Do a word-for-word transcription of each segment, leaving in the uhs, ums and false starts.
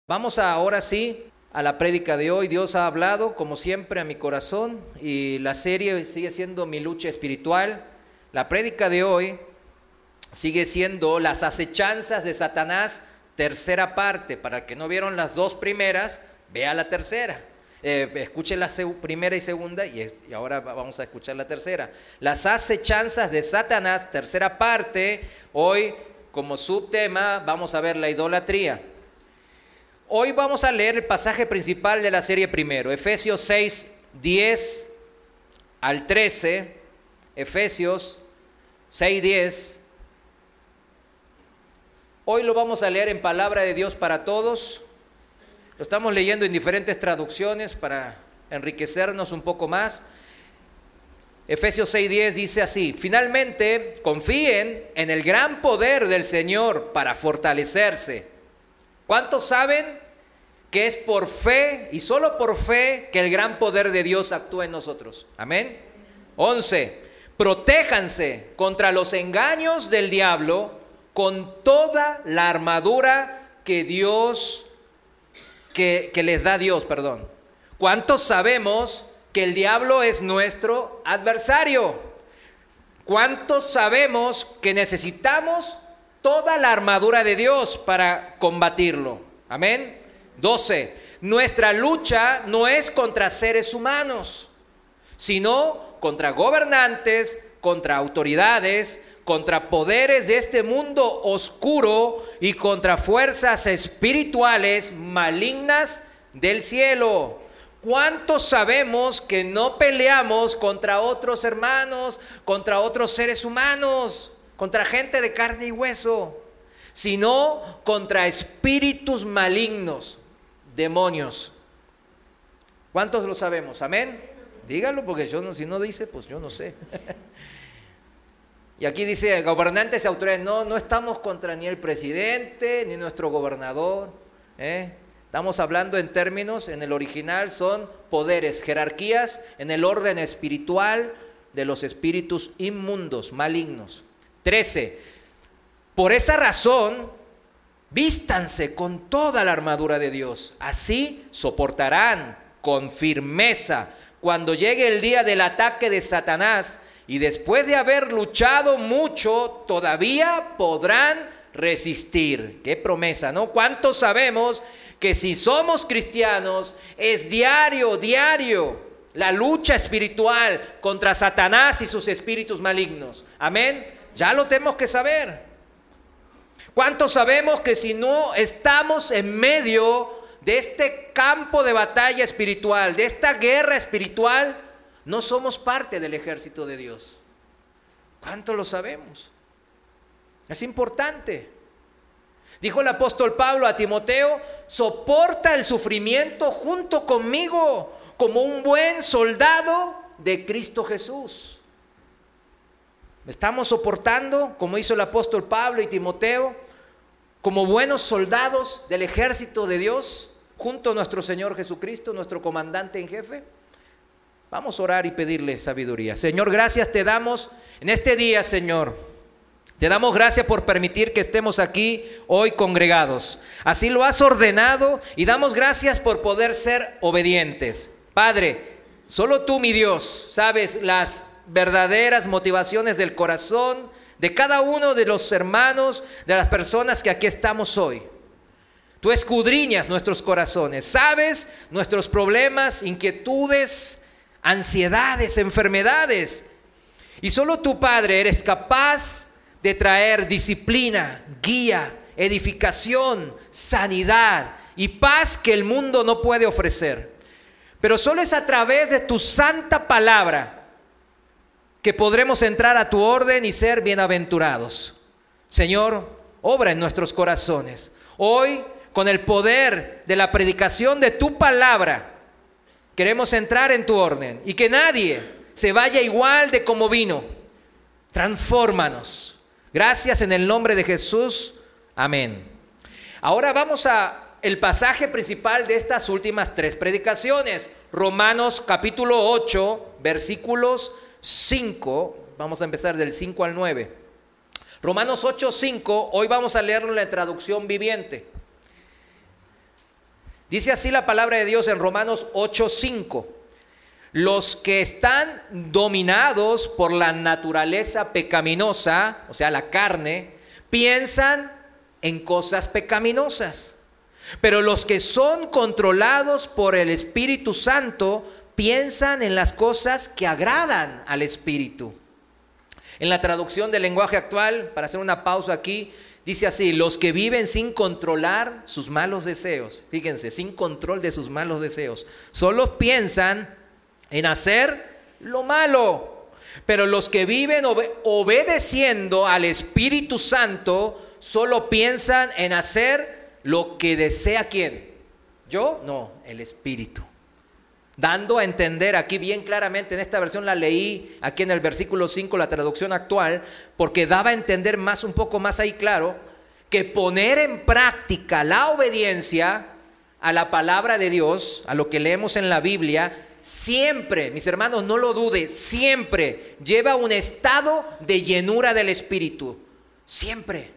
Vamos a, ahora sí a la prédica de hoy. Dios ha hablado como siempre a mi corazón y la serie sigue siendo mi lucha espiritual. La prédica de hoy sigue siendo las acechanzas de Satanás, tercera parte. Para el que no vieron las dos primeras, vea la tercera. Eh, escuche la primera y segunda y, y ahora vamos a escuchar la tercera. Las acechanzas de Satanás, tercera parte. Hoy como subtema vamos a ver la idolatría. Hoy vamos a leer el pasaje principal de la serie primero, Efesios seis, diez al trece, Efesios seis, diez. Hoy lo vamos a leer en palabra de Dios para todos. Lo estamos leyendo en diferentes traducciones para enriquecernos un poco más. Efesios seis, diez dice así: finalmente, confíen en el gran poder del Señor para fortalecerse. ¿Cuántos saben que es por fe y solo por fe que el gran poder de Dios actúa en nosotros? Amén. once. Protéjanse contra los engaños del diablo con toda la armadura que Dios, que, que les da Dios, perdón. ¿Cuántos sabemos que el diablo es nuestro adversario? ¿Cuántos sabemos que necesitamos toda la armadura de Dios para combatirlo? Amén. doce. Nuestra lucha no es contra seres humanos, sino contra gobernantes, contra autoridades, contra poderes de este mundo oscuro y contra fuerzas espirituales malignas del cielo. ¿Cuántos sabemos que no peleamos contra otros hermanos, contra otros seres humanos, contra gente de carne y hueso, sino contra espíritus malignos, demonios? ¿Cuántos lo sabemos? Amén. Dígalo, porque yo no, si no dice, pues yo no sé. Y aquí dice gobernantes y autoridades. No, no estamos contra ni el presidente ni nuestro gobernador, ¿eh? Estamos hablando en términos, en el original son poderes, jerarquías en el orden espiritual de los espíritus inmundos, malignos. trece. Por esa razón, vístanse con toda la armadura de Dios. Así soportarán con firmeza cuando llegue el día del ataque de Satanás, y después de haber luchado mucho, todavía podrán resistir. ¡Qué promesa!, ¿no? ¿Cuántos sabemos que si somos cristianos es diario, diario la lucha espiritual contra Satanás y sus espíritus malignos? Amén. Ya lo tenemos que saber. ¿Cuántos sabemos que si no estamos en medio de este campo de batalla espiritual, de esta guerra espiritual, no somos parte del ejército de Dios? ¿Cuántos lo sabemos? Es importante. Dijo el apóstol Pablo a Timoteo: soporta el sufrimiento junto conmigo como un buen soldado de Cristo Jesús. ¿Estamos soportando, como hizo el apóstol Pablo y Timoteo, como buenos soldados del ejército de Dios, junto a nuestro Señor Jesucristo, nuestro comandante en jefe? Vamos a orar y pedirle sabiduría. Señor, gracias te damos en este día, Señor. Te damos gracias por permitir que estemos aquí hoy congregados. Así lo has ordenado y damos gracias por poder ser obedientes. Padre, solo tú, mi Dios, sabes las verdaderas motivaciones del corazón de cada uno de los hermanos, de las personas que aquí estamos hoy. Tú escudriñas nuestros corazones, sabes nuestros problemas, inquietudes, ansiedades, enfermedades. Y solo tú, Padre, eres capaz de traer disciplina, guía, edificación, sanidad y paz que el mundo no puede ofrecer. Pero solo es a través de tu santa palabra que podremos entrar a tu orden y ser bienaventurados. Señor, obra en nuestros corazones. Hoy, con el poder de la predicación de tu palabra, queremos entrar en tu orden y que nadie se vaya igual de como vino. Transfórmanos. Gracias en el nombre de Jesús. Amén. Ahora vamos a el pasaje principal de estas últimas tres predicaciones. Romanos capítulo ocho, versículos cinco. Vamos a empezar del cinco al nueve. Romanos ocho, cinco. Hoy vamos a leerlo en la traducción viviente. Dice así la palabra de Dios en Romanos ocho cinco. Los que están dominados por la naturaleza pecaminosa, o sea, la carne, piensan en cosas pecaminosas. Pero los que son controlados por el Espíritu Santo piensan en las cosas que agradan al Espíritu. En la traducción del lenguaje actual, para hacer una pausa aquí, dice así: los que viven sin controlar sus malos deseos. Fíjense, sin control de sus malos deseos. Solo piensan en hacer lo malo. Pero los que viven obe- obedeciendo al Espíritu Santo, solo piensan en hacer lo que desea ¿quién? ¿Yo? No, el Espíritu. Dando a entender aquí bien claramente, en esta versión la leí aquí en el versículo cinco, la traducción actual, porque daba a entender más, un poco más ahí claro, que poner en práctica la obediencia a la palabra de Dios, a lo que leemos en la Biblia, siempre, mis hermanos, no lo dude, siempre lleva un estado de llenura del Espíritu. Siempre.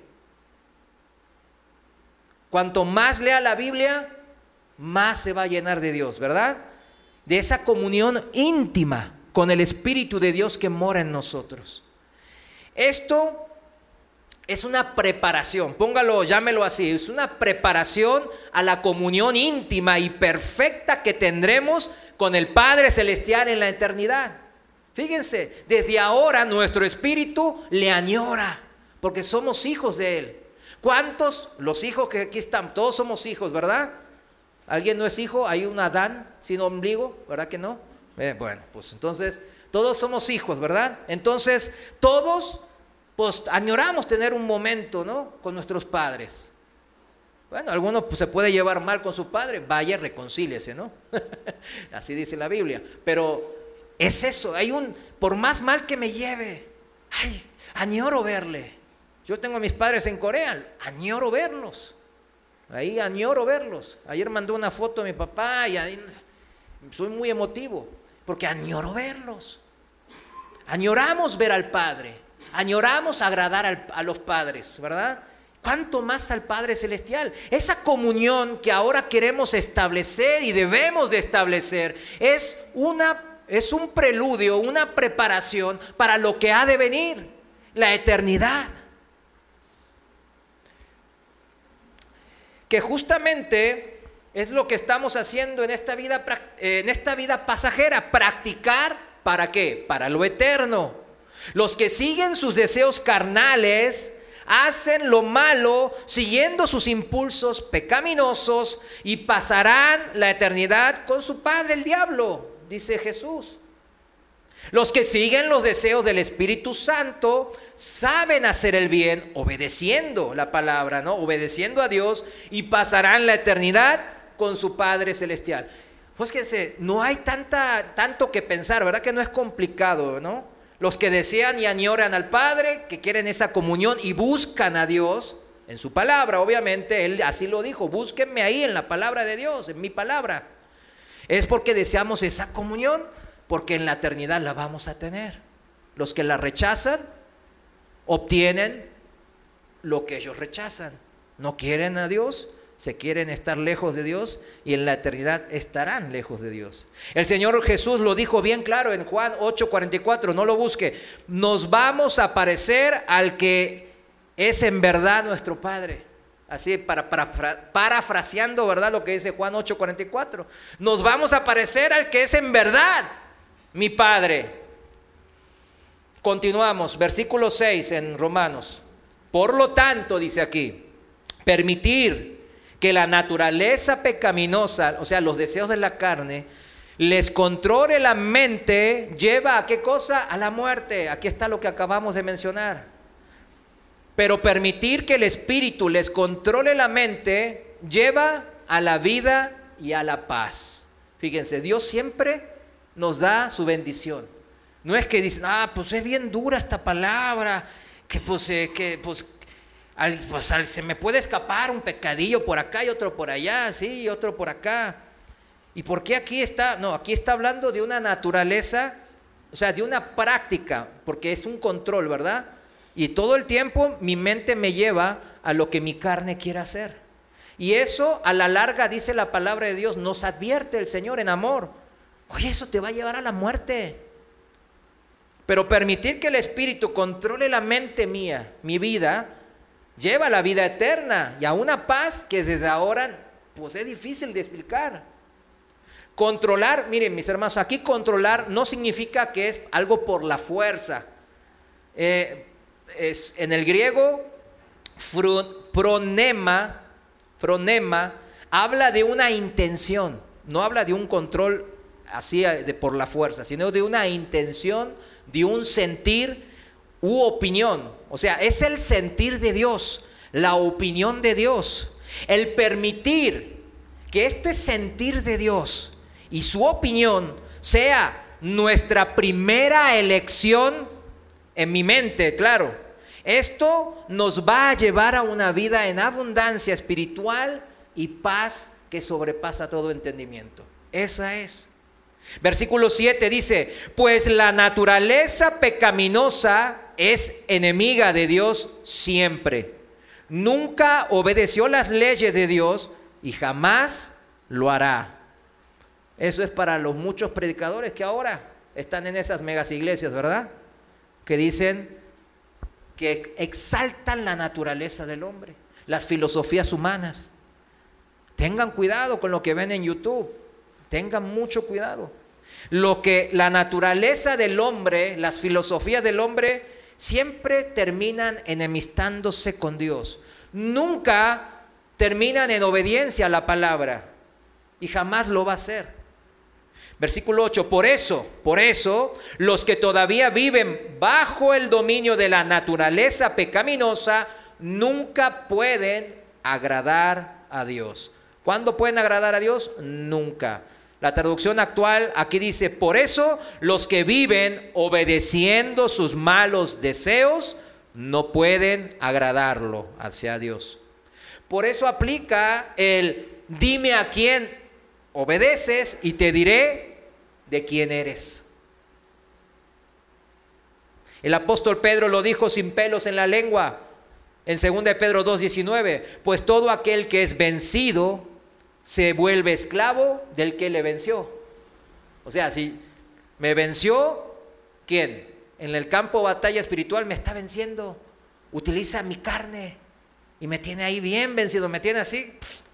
Cuanto más lea la Biblia, más se va a llenar de Dios, ¿verdad? De esa comunión íntima con el Espíritu de Dios que mora en nosotros. Esto es una preparación, póngalo, llámelo así, es una preparación a la comunión íntima y perfecta que tendremos con el Padre Celestial en la eternidad. Fíjense, desde ahora nuestro espíritu le añora, porque somos hijos de Él. ¿Cuántos? Los hijos que aquí están, todos somos hijos, ¿verdad? ¿Alguien no es hijo? ¿Hay un Adán sin ombligo? ¿Verdad que no? Eh, bueno, pues entonces todos somos hijos, ¿verdad? Entonces todos pues añoramos tener un momento, ¿no?, con nuestros padres. Bueno, alguno pues, se puede llevar mal con su padre, vaya, reconcíliese, ¿no? Así dice la Biblia. Pero es eso, hay un, por más mal que me lleve, ay, añoro verle. Yo tengo a mis padres en Corea, añoro verlos. Ahí añoro verlos. Ayer mandó una foto a mi papá y ahí soy muy emotivo porque añoro verlos. Añoramos ver al Padre, añoramos agradar al, a los padres, ¿verdad? ¿Cuánto más al Padre Celestial? Esa comunión que ahora queremos establecer y debemos de establecer es, una, es un preludio, una preparación para lo que ha de venir, la eternidad. Que justamente es lo que estamos haciendo en esta vida, en esta vida pasajera, practicar, ¿para qué? Para lo eterno. Los que siguen sus deseos carnales hacen lo malo siguiendo sus impulsos pecaminosos y pasarán la eternidad con su padre el diablo, dice Jesús. Los que siguen los deseos del Espíritu Santo saben hacer el bien obedeciendo la palabra, ¿no? Obedeciendo a Dios, y pasarán la eternidad con su Padre Celestial. Pues fíjense, no hay tanta, tanto que pensar, ¿verdad? Que no es complicado, ¿no? Los que desean y añoran al Padre, que quieren esa comunión y buscan a Dios en su palabra, obviamente, Él así lo dijo, búsquenme ahí en la palabra de Dios, en mi palabra. Es porque deseamos esa comunión, porque en la eternidad la vamos a tener. Los que la rechazan obtienen lo que ellos rechazan. No quieren a Dios, se quieren estar lejos de Dios y en la eternidad estarán lejos de Dios. El Señor Jesús lo dijo bien claro en Juan ocho cuarenta y cuatro, no lo busque. Nos vamos a parecer al que es en verdad nuestro Padre. Así para, para, para, parafraseando, ¿verdad?, lo que dice Juan ocho cuarenta y cuatro. Nos vamos a parecer al que es en verdad mi Padre. Continuamos, versículo seis en Romanos. Por lo tanto, dice aquí, permitir que la naturaleza pecaminosa, o sea, los deseos de la carne, les controle la mente, lleva a ¿qué cosa? A la muerte. Aquí está lo que acabamos de mencionar. Pero permitir que el Espíritu les controle la mente, lleva a la vida y a la paz. Fíjense, Dios siempre nos da su bendición. No es que dicen, ah, pues es bien dura esta palabra, que pues, eh, que, pues, al, pues al, se me puede escapar un pecadillo por acá y otro por allá, sí, y otro por acá. ¿Y por qué aquí está? No, aquí está hablando de una naturaleza, o sea, de una práctica, porque es un control, ¿verdad? Y todo el tiempo mi mente me lleva a lo que mi carne quiere hacer. Y eso a la larga, dice la palabra de Dios, nos advierte el Señor en amor. Oye, eso te va a llevar a la muerte. Pero permitir que el Espíritu controle la mente mía, mi vida, lleva a la vida eterna y a una paz que desde ahora pues es difícil de explicar. Controlar, miren mis hermanos, aquí controlar no significa que es algo por la fuerza. Eh, es, en el griego, fronema, fronema, habla de una intención, no habla de un control así de por la fuerza, sino de una intención, de un sentir u opinión. O sea, es el sentir de Dios, la opinión de Dios, el permitir que este sentir de Dios y su opinión sea nuestra primera elección en mi mente, claro. Esto nos va a llevar a una vida en abundancia espiritual y paz que sobrepasa todo entendimiento. Esa es. Versículo siete dice, pues la naturaleza pecaminosa es enemiga de Dios siempre. Nunca obedeció las leyes de Dios y jamás lo hará. Eso es para los muchos predicadores que ahora están en esas megas iglesias, ¿verdad? Que dicen que exaltan la naturaleza del hombre, las filosofías humanas. Tengan cuidado con lo que ven en YouTube, tengan mucho cuidado. Lo que la naturaleza del hombre, las filosofías del hombre, siempre terminan enemistándose con Dios. Nunca terminan en obediencia a la palabra y jamás lo va a hacer. Versículo ocho, por eso, por eso, los que todavía viven bajo el dominio de la naturaleza pecaminosa nunca pueden agradar a Dios. ¿Cuándo pueden agradar a Dios? Nunca. La traducción actual aquí dice, por eso los que viven obedeciendo sus malos deseos no pueden agradarlo hacia Dios. Por eso aplica el dime a quién obedeces y te diré de quién eres. El apóstol Pedro lo dijo sin pelos en la lengua en segunda de Pedro dos diecinueve, pues todo aquel que es vencido se vuelve esclavo del que le venció. O sea, si me venció, ¿quién? En el campo de batalla espiritual me está venciendo, utiliza mi carne y me tiene ahí bien vencido, me tiene así.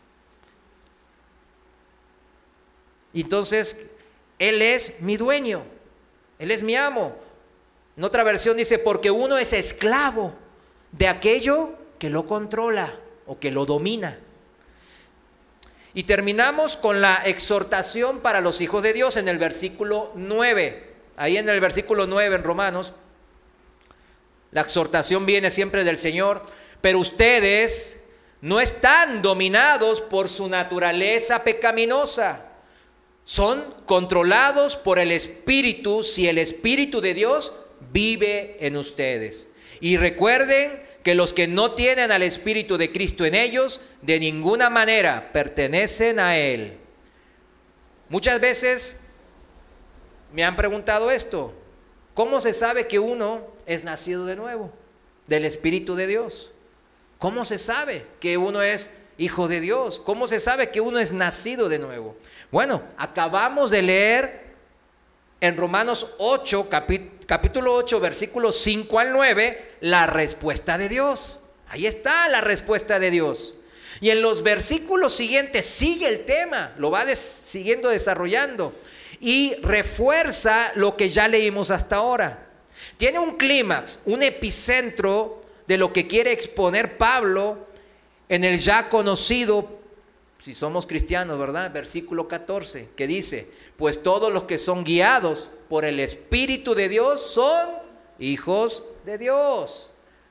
Y entonces Él es mi dueño, Él es mi amo. En otra versión dice, porque uno es esclavo de aquello que lo controla o que lo domina. Y terminamos con la exhortación para los hijos de Dios en el versículo nueve. Ahí en el versículo nueve en Romanos, la exhortación viene siempre del Señor. Pero ustedes no están dominados por su naturaleza pecaminosa. Son controlados por el Espíritu si el Espíritu de Dios vive en ustedes. Y recuerden que los que no tienen al Espíritu de Cristo en ellos, de ninguna manera pertenecen a Él. Muchas veces me han preguntado esto: ¿cómo se sabe que uno es nacido de nuevo del Espíritu de Dios? ¿Cómo se sabe que uno es hijo de Dios? ¿Cómo se sabe que uno es nacido de nuevo? Bueno, acabamos de leer en Romanos ocho, capítulo ocho, versículos cinco al nueve, la respuesta de Dios. Ahí está la respuesta de Dios. Y en los versículos siguientes sigue el tema, lo va des- siguiendo desarrollando y refuerza lo que ya leímos hasta ahora. Tiene un clímax, un epicentro de lo que quiere exponer Pablo en el ya conocido, si somos cristianos, ¿verdad? Versículo catorce, que dice: pues todos los que son guiados por el Espíritu de Dios son hijos de Dios.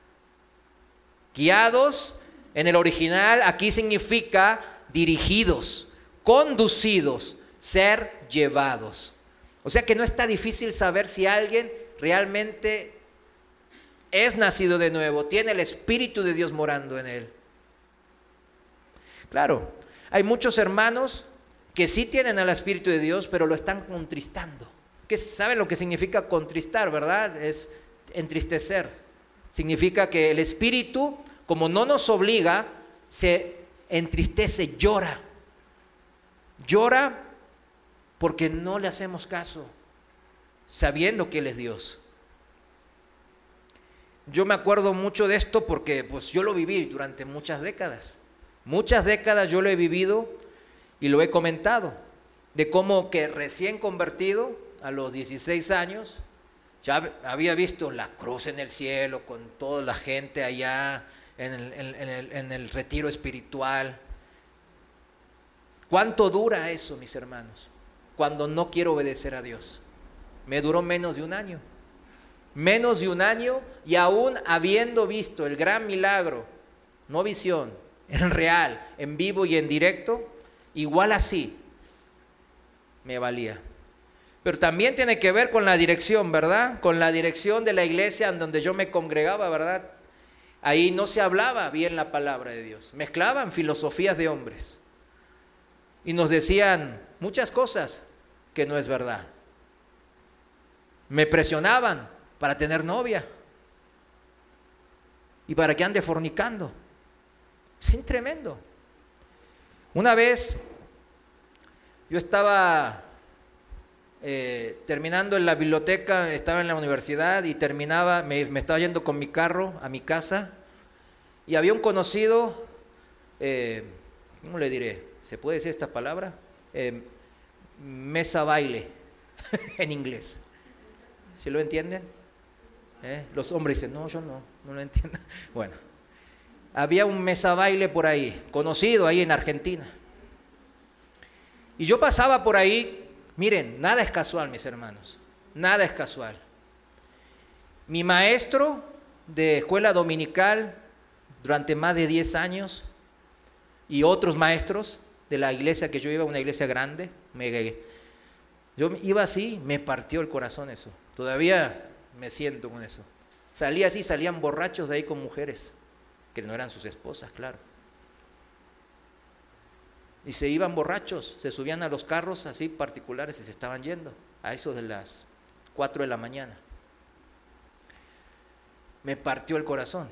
Guiados en el original aquí significa dirigidos, conducidos, ser llevados. O sea que no está difícil saber si alguien realmente es nacido de nuevo, tiene el Espíritu de Dios morando en él. Claro, hay muchos hermanos que sí tienen al Espíritu de Dios, pero lo están contristando. ¿Qué saben lo que significa contristar, verdad? Es entristecer. Significa que el Espíritu, como no nos obliga, se entristece, llora. Llora porque no le hacemos caso, sabiendo que Él es Dios. Yo me acuerdo mucho de esto porque pues, yo lo viví durante muchas décadas. Muchas décadas yo lo he vivido y lo he comentado, de cómo que recién convertido a los dieciséis años, ya había visto la cruz en el cielo con toda la gente allá en el, en, en el, en el retiro espiritual. ¿Cuánto dura eso, mis hermanos? Cuando no quiero obedecer a Dios. Me duró menos de un año. Menos de un año y aún habiendo visto el gran milagro, no visión, en real, en vivo y en directo, igual así me valía. Pero también tiene que ver con la dirección, ¿verdad? Con la dirección de la iglesia en donde yo me congregaba, ¿verdad? Ahí no se hablaba bien la palabra de Dios. Mezclaban filosofías de hombres. Y nos decían muchas cosas que no es verdad. Me presionaban para tener novia. Y para que ande fornicando. Es tremendo. Una vez yo estaba eh, terminando en la biblioteca, estaba en la universidad y terminaba, me, me estaba yendo con mi carro a mi casa y había un conocido, eh, ¿cómo le diré? ¿Se puede decir esta palabra? Eh, mesa baile en inglés. ¿Sí lo entienden? ¿Eh? Los hombres dicen, no, yo no, no lo entiendo. Bueno, había un mesa baile por ahí, conocido ahí en Argentina. Y yo pasaba por ahí, miren, nada es casual, mis hermanos, nada es casual. Mi maestro de escuela dominical durante más de diez años y otros maestros de la iglesia que yo iba, una iglesia grande, me, yo iba así, me partió el corazón eso. Todavía me siento con eso. Salía así, salían borrachos de ahí con mujeres, que no eran sus esposas, claro. Y se iban borrachos, se subían a los carros así particulares y se estaban yendo, a eso de las cuatro de la mañana. Me partió el corazón.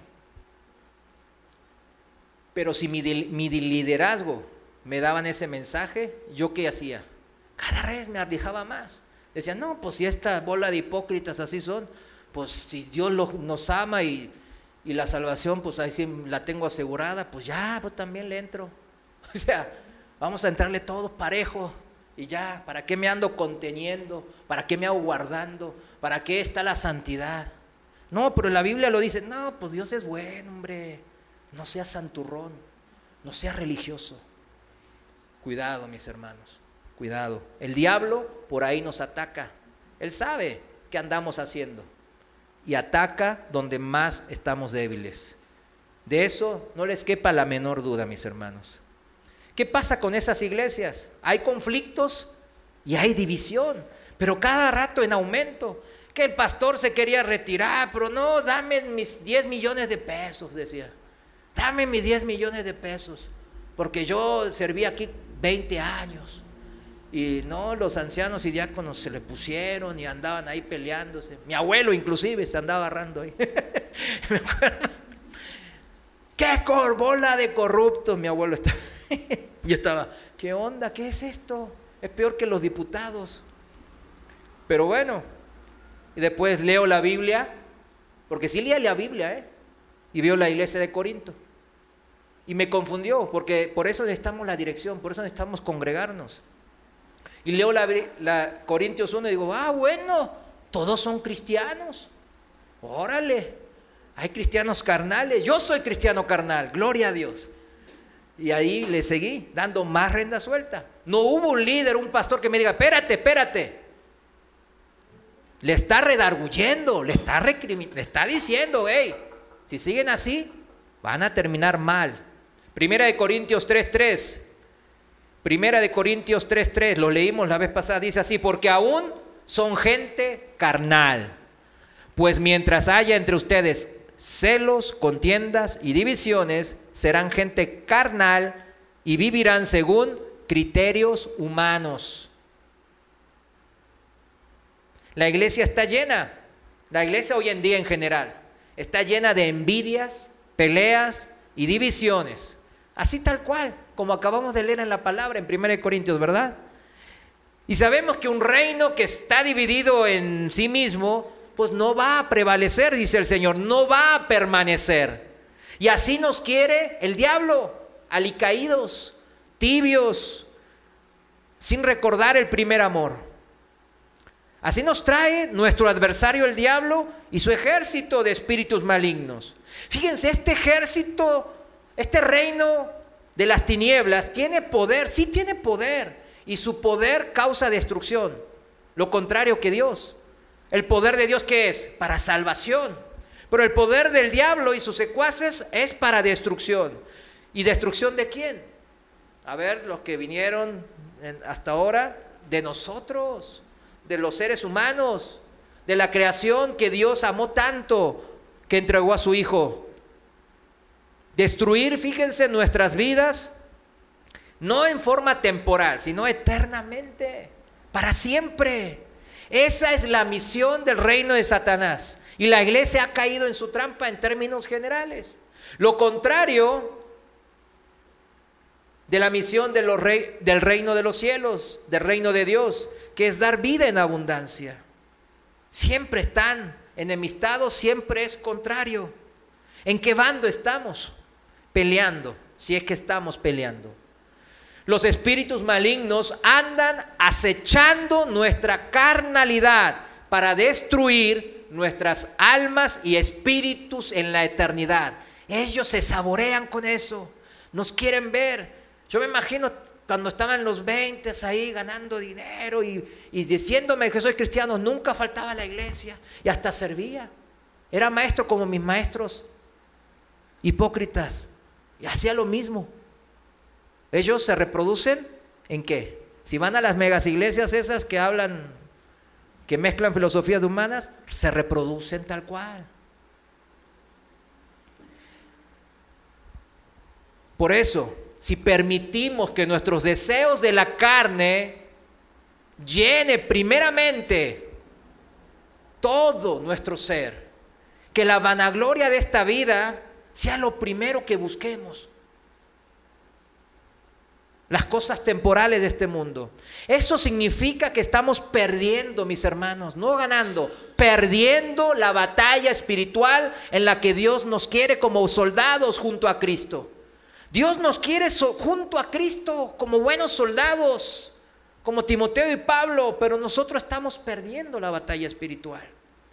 Pero si mi, mi liderazgo me daban ese mensaje, ¿yo qué hacía? Cada vez me ardijaba más. Decía, no, pues si esta bola de hipócritas así son, pues si Dios lo, nos ama y, y la salvación, pues ahí sí la tengo asegurada, pues ya, pues también le entro. O sea, vamos a entrarle todos parejo y ya, ¿para qué me ando conteniendo? ¿Para qué me hago guardando? ¿Para qué está la santidad? No, pero la Biblia lo dice, no, pues Dios es bueno, hombre, no seas santurrón, no seas religioso. Cuidado, mis hermanos, cuidado. El diablo por ahí nos ataca, él sabe qué andamos haciendo y ataca donde más estamos débiles. De eso no les quepa la menor duda, mis hermanos. ¿Qué pasa con esas iglesias? Hay conflictos y hay división, pero cada rato en aumento. Que el pastor se quería retirar, pero no, dame mis diez millones de pesos, decía. Dame mis diez millones de pesos, porque yo serví aquí veinte años. Y no, los ancianos y diáconos se le pusieron y andaban ahí peleándose. Mi abuelo inclusive se andaba agarrando ahí. Me acuerdo. ¡Qué bola de corruptos! Mi abuelo estaba. Yo estaba, ¿qué onda? ¿Qué es esto? Es peor que los diputados. Pero bueno, y después leo la Biblia, porque sí leía la Biblia, ¿eh? Y veo la iglesia de Corinto. Y me confundió, porque por eso necesitamos la dirección, por eso necesitamos congregarnos. Y leo la, la Corintios uno y digo, ah, bueno, todos son cristianos. Órale, hay cristianos carnales. Yo soy cristiano carnal, gloria a Dios. Y ahí le seguí, dando más rienda suelta. No hubo un líder, un pastor que me diga, espérate, espérate. Le está redarguyendo, le está, recrimin- le está diciendo, hey, si siguen así, van a terminar mal. Primera de Corintios tres tres. Primera de Corintios tres tres, lo leímos la vez pasada, dice así, porque aún son gente carnal. Pues mientras haya entre ustedes celos, contiendas y divisiones, serán gente carnal y vivirán según criterios humanos. La iglesia está llena, la iglesia hoy en día en general, está llena de envidias, peleas y divisiones. Así tal cual, como acabamos de leer en la palabra en primera de Corintios, ¿verdad? Y sabemos que un reino que está dividido en sí mismo, pues no va a prevalecer, dice el Señor, no va a permanecer. Y así nos quiere el diablo, alicaídos, tibios, sin recordar el primer amor. Así nos trae nuestro adversario el diablo y su ejército de espíritus malignos. Fíjense, este ejército, este reino de las tinieblas tiene poder, sí tiene poder, y su poder causa destrucción, lo contrario que Dios. El poder de Dios, ¿qué es? Para salvación. Pero el poder del diablo y sus secuaces es para destrucción. ¿Y destrucción de quién? A ver, los que vinieron hasta ahora, de nosotros, de los seres humanos, de la creación que Dios amó tanto, que entregó a su Hijo. Destruir, fíjense, nuestras vidas, no en forma temporal, sino eternamente, para siempre. Esa es la misión del reino de Satanás. Y la iglesia ha caído en su trampa en términos generales. Lo contrario de la misión de los rey, del reino de los cielos, del reino de Dios, que es dar vida en abundancia. Siempre están enemistados, siempre es contrario. ¿En qué bando estamos? Peleando, si es que estamos peleando. Los espíritus malignos andan acechando nuestra carnalidad para destruir nuestras almas y espíritus en la eternidad. Ellos se saborean con eso, nos quieren ver. Yo me imagino cuando estaban los veintes ahí ganando dinero y, y diciéndome que soy cristiano, nunca faltaba a la iglesia y hasta servía. Era maestro como mis maestros hipócritas y hacía lo mismo. Ellos se reproducen ¿en qué? Si van a las megas iglesias esas que hablan, que mezclan filosofías humanas, se reproducen tal cual. Por eso, si permitimos que nuestros deseos de la carne llene primeramente todo nuestro ser, que la vanagloria de esta vida sea lo primero que busquemos, las cosas temporales de este mundo, eso significa que estamos perdiendo, mis hermanos, no ganando, perdiendo la batalla espiritual en la que Dios nos quiere como soldados junto a Cristo. Dios nos quiere so, junto a Cristo como buenos soldados, como Timoteo y Pablo, pero nosotros estamos perdiendo la batalla espiritual.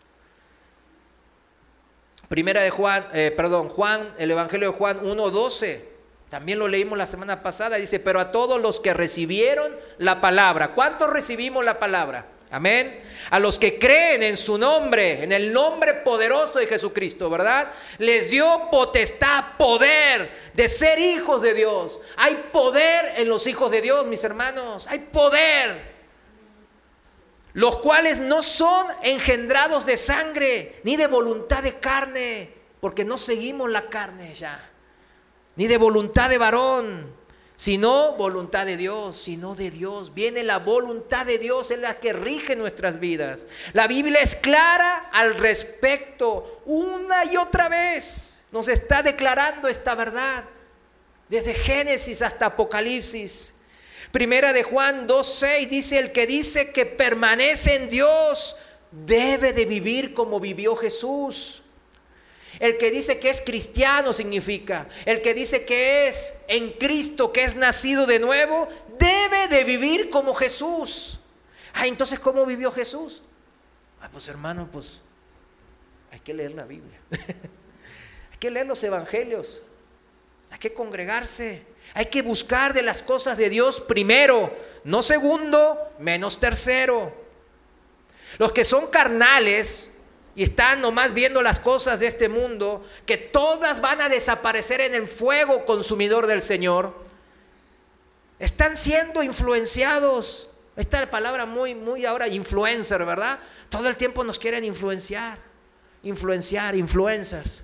Primera de Juan, eh, perdón, Juan, el Evangelio de Juan uno doce, también lo leímos la semana pasada, dice, pero a todos los que recibieron la palabra. ¿Cuántos recibimos la palabra? Amén. A los que creen en su nombre, en el nombre poderoso de Jesucristo, ¿verdad? Les dio potestad, poder de ser hijos de Dios. Hay poder en los hijos de Dios, mis hermanos. Hay poder. Los cuales no son engendrados de sangre, ni de voluntad de carne, porque no seguimos la carne ya, ni de voluntad de varón, sino voluntad de Dios, sino de Dios. Viene la voluntad de Dios en la que rige nuestras vidas. La Biblia es clara al respecto, una y otra vez nos está declarando esta verdad, desde Génesis hasta Apocalipsis. Primera de Juan dos seis dice, el que dice que permanece en Dios debe de vivir como vivió Jesús. El que dice que es cristiano significa, el que dice que es en Cristo, que es nacido de nuevo, debe de vivir como Jesús. Ah, entonces, ¿cómo vivió Jesús? Ah, pues hermano, pues hay que leer la Biblia. Hay que leer los evangelios. Hay que congregarse. Hay que buscar de las cosas de Dios primero, no segundo, menos tercero. Los que son carnales y están nomás viendo las cosas de este mundo, que todas van a desaparecer en el fuego consumidor del Señor, están siendo influenciados. Esta es la palabra muy, muy ahora, influencer, ¿verdad? Todo el tiempo nos quieren influenciar, influenciar, influencers.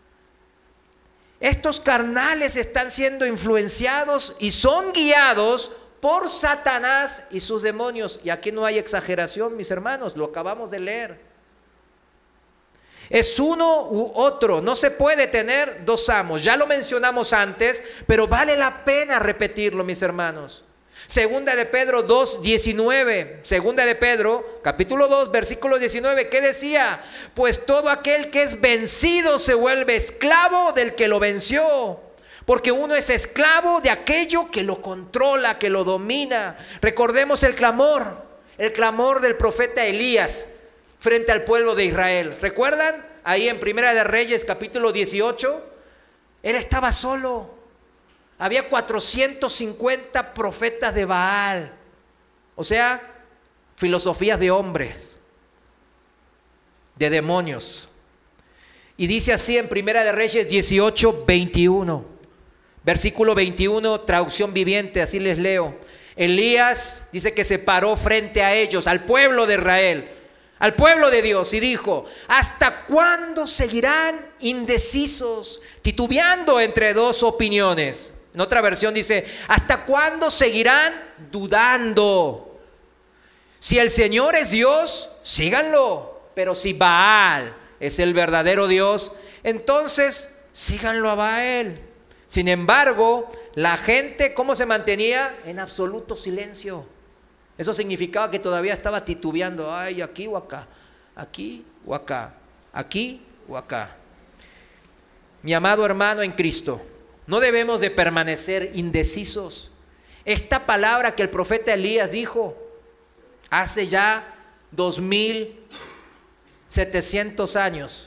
Estos carnales están siendo influenciados y son guiados por Satanás y sus demonios. Y aquí no hay exageración, mis hermanos, lo acabamos de leer. Es uno u otro. No se puede tener dos amos. Ya lo mencionamos antes, pero vale la pena repetirlo, mis hermanos. Segunda de Pedro dos, diecinueve. Segunda de Pedro, capítulo dos, versículo diecinueve. ¿Qué decía? Pues todo aquel que es vencido se vuelve esclavo del que lo venció. Porque uno es esclavo de aquello que lo controla, que lo domina. Recordemos el clamor, el clamor del profeta Elías frente al pueblo de Israel. ¿Recuerdan? Ahí en Primera de Reyes, capítulo dieciocho. Él estaba solo. Había cuatrocientos cincuenta profetas de Baal. O sea, filosofías de hombres, de demonios. Y dice así en Primera de Reyes dieciocho, veintiuno. Versículo veintiuno, traducción viviente, así les leo. Elías dice que se paró frente a ellos, al pueblo de Israel, al pueblo de Dios, y dijo: ¿hasta cuándo seguirán indecisos, titubeando entre dos opiniones? En otra versión dice: ¿hasta cuándo seguirán dudando? Si el Señor es Dios, síganlo, pero si Baal es el verdadero Dios, entonces síganlo a Baal. Sin embargo, la gente, ¿cómo se mantenía? En absoluto silencio. Eso significaba que todavía estaba titubeando. Ay, aquí o acá, aquí o acá, aquí o acá. Mi amado hermano en Cristo, no debemos de permanecer indecisos. Esta palabra que el profeta Elías dijo hace ya dos mil setecientos años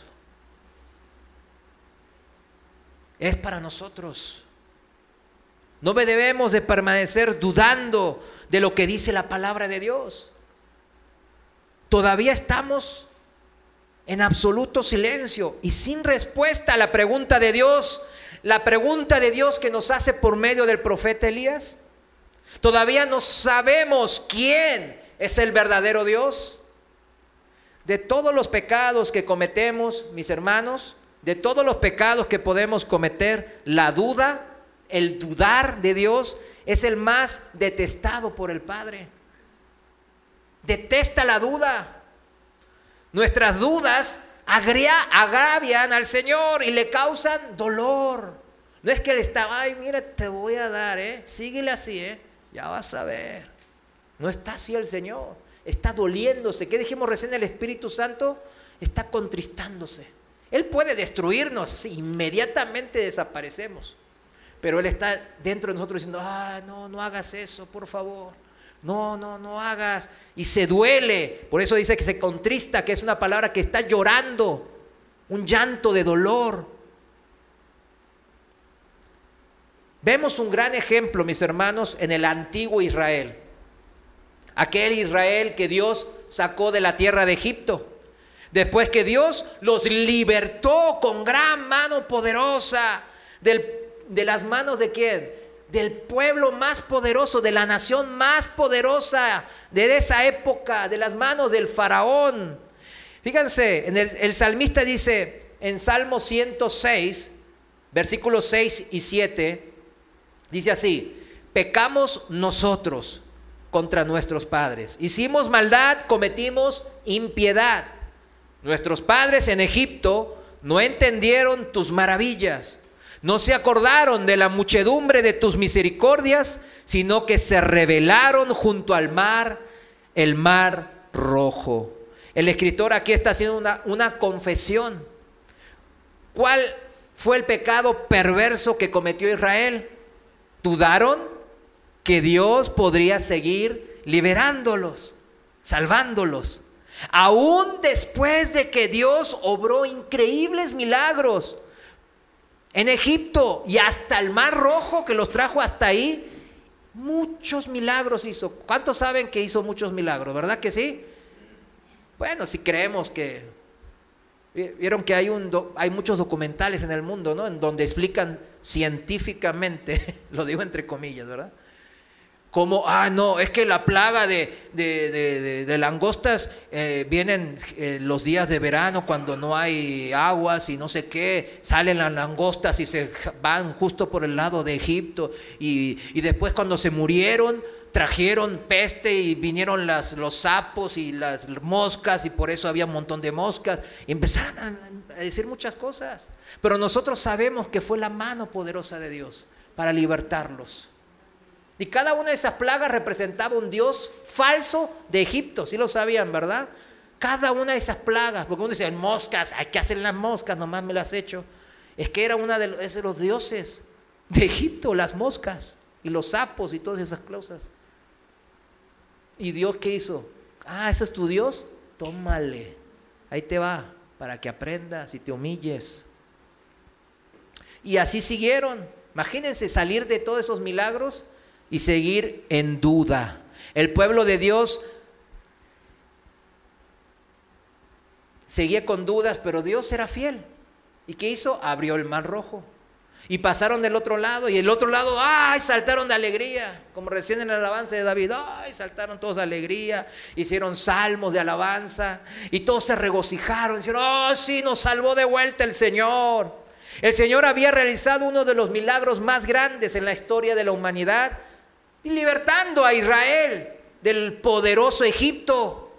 es para nosotros. No debemos de permanecer dudando de lo que dice la palabra de Dios. Todavía estamos en absoluto silencio y sin respuesta a la pregunta de Dios, la pregunta de Dios que nos hace por medio del profeta Elías. Todavía no sabemos quién es el verdadero Dios. De todos los pecados que cometemos, mis hermanos, de todos los pecados que podemos cometer, la duda, el dudar de Dios es el más detestado por el Padre. Detesta la duda. Nuestras dudas agravian al Señor y le causan dolor. No es que le está, ay, mira, te voy a dar, ¿eh? Síguele así, ¿eh? Ya vas a ver. No está así el Señor. Está doliéndose. ¿Qué dijimos recién? El Espíritu Santo está contristándose. Él puede destruirnos, sí, inmediatamente desaparecemos. Pero Él está dentro de nosotros diciendo: ah, no, no hagas eso, por favor. No, no, no hagas. Y se duele. Por eso dice que se contrista, que es una palabra que está llorando. Un llanto de dolor. Vemos un gran ejemplo, mis hermanos, en el antiguo Israel. Aquel Israel que Dios sacó de la tierra de Egipto. Después que Dios los libertó con gran mano poderosa del, de las manos de ¿quién? Del pueblo más poderoso, de la nación más poderosa de esa época, de las manos del faraón. Fíjense, en el, el salmista dice en Salmo ciento seis, versículos seis y siete, dice así: pecamos nosotros contra nuestros padres, hicimos maldad, cometimos impiedad. Nuestros padres en Egipto no entendieron tus maravillas, no se acordaron de la muchedumbre de tus misericordias, sino que se rebelaron junto al mar, el mar rojo. El escritor aquí está haciendo una, una confesión. ¿Cuál fue el pecado perverso que cometió Israel? Dudaron que Dios podría seguir liberándolos, salvándolos. Aún después de que Dios obró increíbles milagros en Egipto y hasta el Mar Rojo, que los trajo hasta ahí, muchos milagros hizo. ¿Cuántos saben que hizo muchos milagros? ¿Verdad que sí? Bueno, si creemos que... Vieron que hay, un do, hay muchos documentales en el mundo, ¿no? En donde explican científicamente, lo digo entre comillas, ¿verdad? Como, ah, no, es que la plaga de, de, de, de, de langostas eh, vienen eh, los días de verano cuando no hay aguas y no sé qué, salen las langostas y se van justo por el lado de Egipto. Y, y después cuando se murieron, trajeron peste y vinieron las, los sapos y las moscas, y por eso había un montón de moscas. Y empezaron a, a decir muchas cosas. Pero nosotros sabemos que fue la mano poderosa de Dios para libertarlos. Y cada una de esas plagas representaba un dios falso de Egipto. Sí lo sabían, ¿verdad? Cada una de esas plagas, porque uno dice, moscas, hay que hacer las moscas, nomás me las he hecho. Es que era una de los, es de los dioses de Egipto, las moscas y los sapos y todas esas cosas. ¿Y Dios qué hizo? Ah, ¿ese es tu Dios? Tómale, ahí te va, para que aprendas y te humilles. Y así siguieron. Imagínense salir de todos esos milagros y seguir en duda. El pueblo de Dios seguía con dudas, pero Dios era fiel. ¿Y qué hizo? Abrió el mar rojo. Y pasaron del otro lado, y el otro lado, ¡ay!, saltaron de alegría, como recién en la alabanza de David, ¡ay!, saltaron todos de alegría, hicieron salmos de alabanza, y todos se regocijaron, dijeron, ¡oh, sí, nos salvó de vuelta el Señor! El Señor había realizado uno de los milagros más grandes en la historia de la humanidad, y libertando a Israel del poderoso Egipto.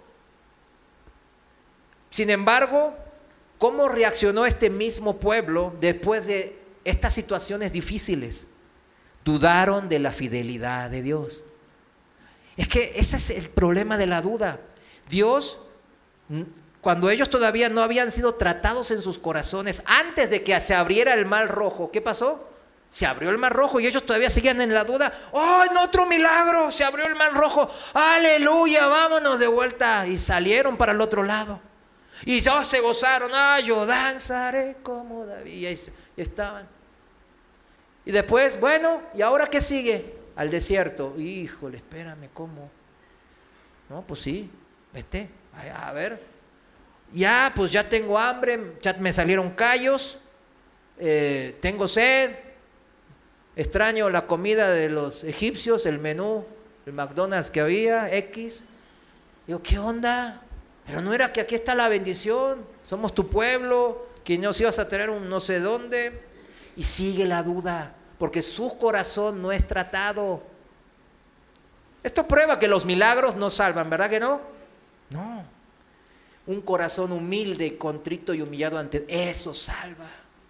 Sin embargo, ¿cómo reaccionó este mismo pueblo después de estas situaciones difíciles? Dudaron de la fidelidad de Dios. Es que ese es el problema de la duda. Dios, cuando ellos todavía no habían sido tratados en sus corazones, antes de que se abriera el mar rojo, ¿qué pasó? Se abrió el mar rojo y ellos todavía seguían en la duda. ¡Oh, en otro milagro! Se abrió el mar rojo. ¡Aleluya! Vámonos de vuelta. Y salieron para el otro lado. Y ya se gozaron. ¡Ah, yo danzaré como David! Y ahí estaban. Y después, bueno, ¿y ahora qué sigue? Al desierto. Híjole, espérame, ¿cómo? No, pues sí, vete, a ver. Ya, pues ya tengo hambre, ya me salieron callos, eh, tengo sed, extraño la comida de los egipcios, el menú, el McDonald's que había, X. Digo, ¿qué onda? Pero no era que aquí está la bendición, somos tu pueblo, que nos ibas a tener un no sé dónde. Y sigue la duda, porque su corazón no es tratado. Esto prueba que los milagros no salvan, ¿verdad que no? No. Un corazón humilde, contrito y humillado ante eso salva.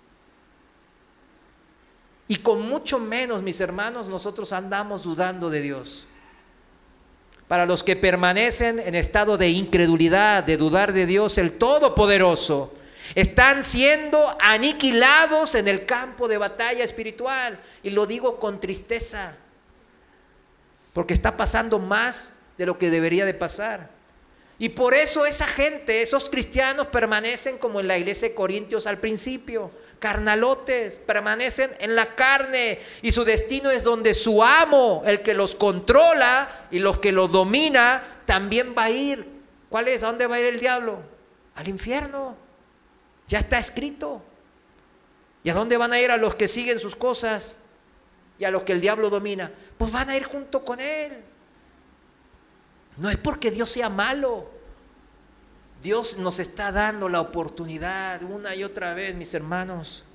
Y con mucho menos, mis hermanos, nosotros andamos dudando de Dios. Para los que permanecen en estado de incredulidad, de dudar de Dios, el Todopoderoso, están siendo aniquilados en el campo de batalla espiritual. Y lo digo con tristeza, porque está pasando más de lo que debería de pasar. Y por eso esa gente, esos cristianos permanecen como en la iglesia de Corintios al principio, carnalotes, permanecen en la carne, y su destino es donde su amo, el que los controla y los que los domina, también va a ir. ¿Cuál es? ¿A dónde va a ir el diablo? Al infierno. Ya está escrito. ¿Y a dónde van a ir a los que siguen sus cosas y a los que el diablo domina? Pues van a ir junto con él. No es porque Dios sea malo. Dios nos está dando la oportunidad una y otra vez, mis hermanos.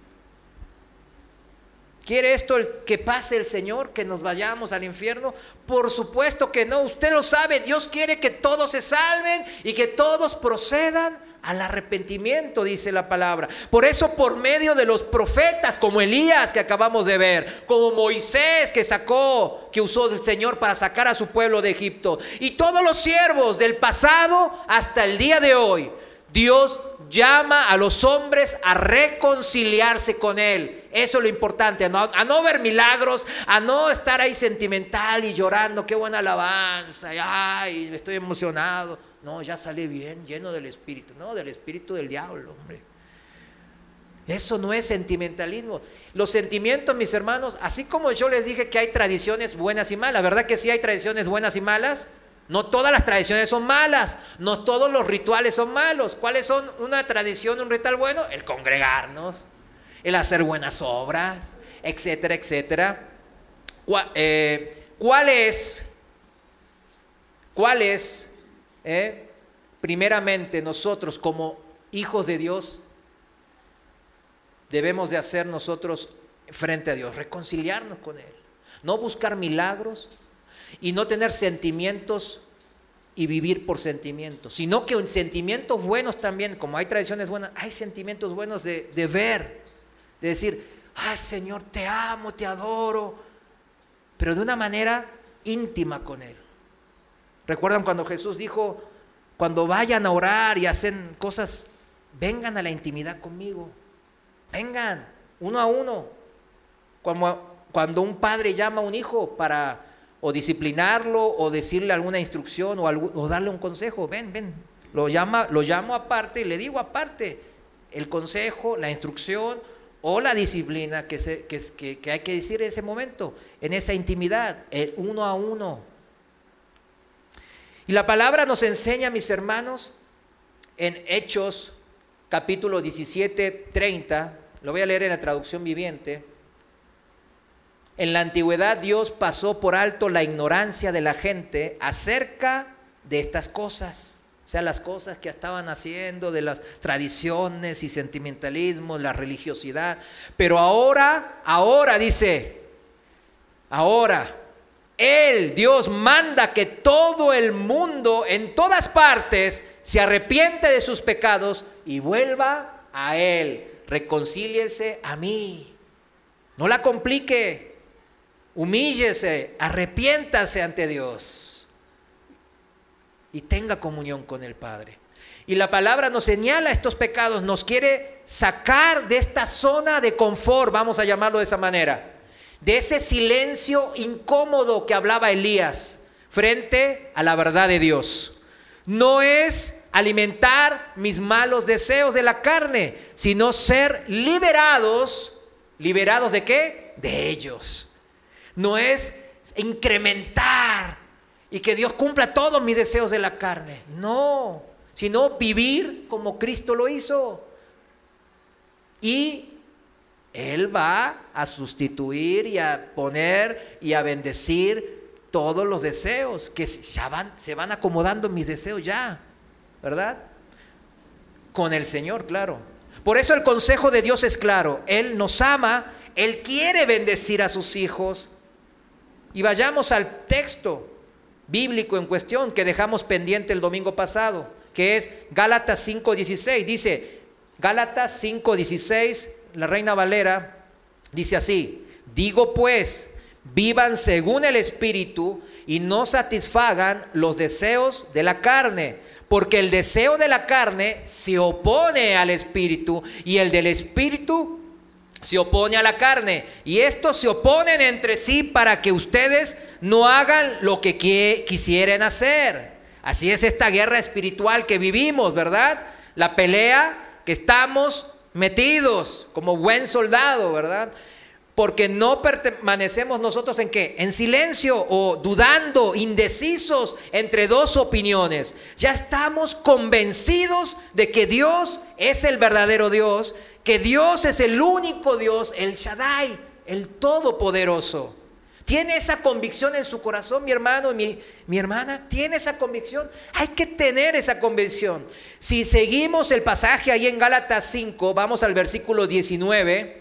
¿Quiere esto el que pase el Señor, que nos vayamos al infierno? Por supuesto que no, usted lo sabe. Dios quiere que todos se salven y que todos procedan al arrepentimiento, dice la palabra. Por eso, por medio de los profetas, como Elías que acabamos de ver, como Moisés que sacó, que usó el Señor para sacar a su pueblo de Egipto, y todos los siervos del pasado hasta el día de hoy, Dios llama a los hombres a reconciliarse con Él. Eso es lo importante, a no, a no ver milagros, a no estar ahí sentimental y llorando, qué buena alabanza, ay, estoy emocionado. No, ya salí bien, lleno del Espíritu. No, del Espíritu del diablo, hombre. Eso no es sentimentalismo. Los sentimientos, mis hermanos, así como yo les dije que hay tradiciones buenas y malas, ¿verdad que sí hay tradiciones buenas y malas? No todas las tradiciones son malas, no todos los rituales son malos. ¿Cuáles son una tradición, un ritual bueno? El congregarnos, el hacer buenas obras, etcétera, etcétera. ¿Cuál, eh, ¿Cuál es? ¿Cuál es? Eh, primeramente nosotros como hijos de Dios debemos de hacer nosotros frente a Dios, reconciliarnos con Él, no buscar milagros, y no tener sentimientos y vivir por sentimientos, sino que sentimientos buenos también, como hay tradiciones buenas, hay sentimientos buenos de, de ver, de decir, ay Señor, te amo, te adoro, pero de una manera íntima con Él. ¿Recuerdan cuando Jesús dijo, cuando vayan a orar y hacen cosas, vengan a la intimidad conmigo, vengan, uno a uno, como cuando un padre llama a un hijo para o disciplinarlo o decirle alguna instrucción o, algo, o darle un consejo, ven, ven, lo, llama, lo llamo aparte y le digo aparte el consejo, la instrucción o la disciplina que, se, que, que, que hay que decir en ese momento, en esa intimidad, el uno a uno. Y la palabra nos enseña, mis hermanos, en Hechos capítulo diecisiete, treinta, lo voy a leer en la traducción viviente. En la antigüedad Dios pasó por alto la ignorancia de la gente acerca de estas cosas, o sea, las cosas que estaban haciendo, de las tradiciones y sentimentalismos, la religiosidad. Pero ahora, ahora dice, ahora, Él, Dios, manda que todo el mundo, en todas partes, se arrepiente de sus pecados y vuelva a Él. Reconcíliese a mí. No la complique. Humíllese, arrepiéntase ante Dios y tenga comunión con el Padre. Y la palabra nos señala estos pecados, nos quiere sacar de esta zona de confort, vamos a llamarlo de esa manera, de ese silencio incómodo que hablaba Elías frente a la verdad de Dios. No es alimentar mis malos deseos de la carne, sino ser liberados. ¿Liberados de qué? De ellos. No es incrementar y que Dios cumpla todos mis deseos de la carne. No, sino vivir como Cristo lo hizo. Y Él va a sustituir y a poner y a bendecir todos los deseos que ya van, se van acomodando en mis deseos ya, ¿verdad? Con el Señor, claro. Por eso el consejo de Dios es claro. Él nos ama, Él quiere bendecir a sus hijos. Y vayamos al texto bíblico en cuestión que dejamos pendiente el domingo pasado, que es Gálatas cinco dieciséis. Dice, Gálatas cinco dieciséis, la Reina Valera, dice así: digo pues, vivan según el Espíritu y no satisfagan los deseos de la carne, porque el deseo de la carne se opone al Espíritu y el del Espíritu se opone a la carne, y estos se oponen entre sí para que ustedes no hagan lo que quisieren hacer. Así es esta guerra espiritual que vivimos, ¿verdad? La pelea que estamos metidos como buen soldado, ¿verdad? Porque no permanecemos nosotros en qué, en silencio o dudando, indecisos entre dos opiniones. Ya estamos convencidos de que Dios es el verdadero Dios, que Dios es el único Dios, el Shaddai, el Todopoderoso. ¿Tiene esa convicción en su corazón, mi hermano y mi, mi hermana? ¿Tiene esa convicción? Hay que tener esa convicción. Si seguimos el pasaje ahí en Gálatas cinco, vamos al versículo diecinueve,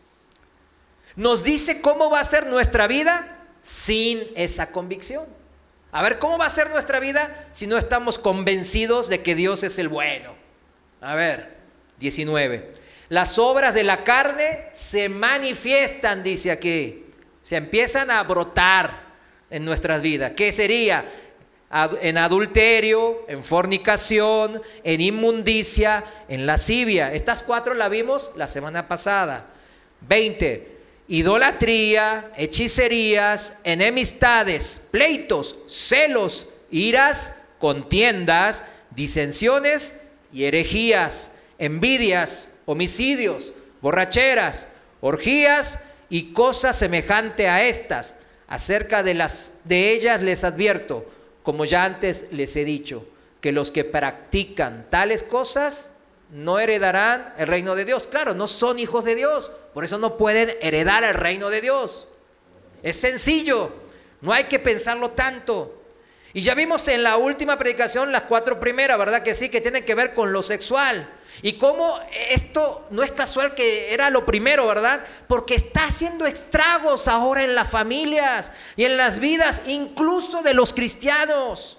nos dice cómo va a ser nuestra vida sin esa convicción. A ver, ¿cómo va a ser nuestra vida si no estamos convencidos de que Dios es el bueno? A ver, diecinueve. Las obras de la carne se manifiestan, dice aquí, se empiezan a brotar en nuestras vidas. ¿Qué sería? En adulterio, en fornicación, en inmundicia, en lascivia. Estas cuatro las vimos la semana pasada. veinte. Idolatría, hechicerías, enemistades, pleitos, celos, iras, contiendas, disensiones y herejías, envidias, homicidios, borracheras, orgías y cosas semejantes a estas. Acerca de las de ellas les advierto, como ya antes les he dicho, que los que practican tales cosas no heredarán el reino de Dios. Claro, no son hijos de Dios, por eso no pueden heredar el reino de Dios. Es sencillo, no hay que pensarlo tanto. Y ya vimos en la última predicación las cuatro primeras, ¿verdad que sí? Que tienen que ver con lo sexual. Y cómo esto no es casual que era lo primero, ¿verdad? Porque está haciendo estragos ahora en las familias y en las vidas, incluso de los cristianos.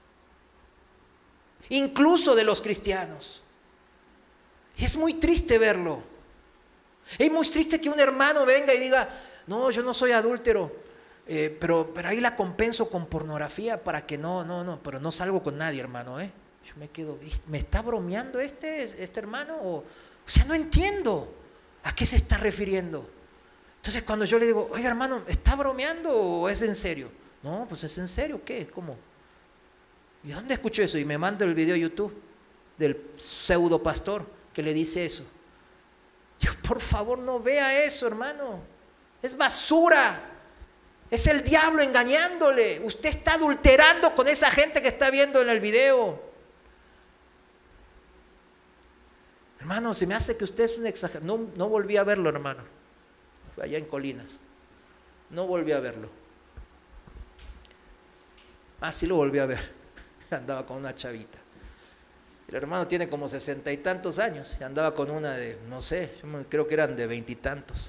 Incluso de los cristianos. Y es muy triste verlo. Es muy triste que un hermano venga y diga, no, yo no soy adúltero, eh, pero, pero ahí la compenso con pornografía para que no, no, no, pero no salgo con nadie, hermano, ¿eh? Yo me quedo, ¿me está bromeando este, este hermano? O, o sea, no entiendo a qué se está refiriendo. Entonces cuando yo le digo, oiga hermano, ¿está bromeando o es en serio? No, pues es en serio, ¿qué? ¿Cómo? ¿Y dónde escucho eso? Y me manda el video a YouTube del pseudo pastor que le dice eso. Yo, por favor, no vea eso, hermano. Es basura. Es el diablo engañándole. Usted está adulterando con esa gente que está viendo en el video. Hermano, se me hace que usted es un exagerado. No, no volví a verlo, hermano. Fue allá en Colinas. No volví a verlo. Ah, sí lo volví a ver. Andaba con una chavita. El hermano tiene como sesenta y tantos años y andaba con una de, no sé, yo creo que eran de veintitantos.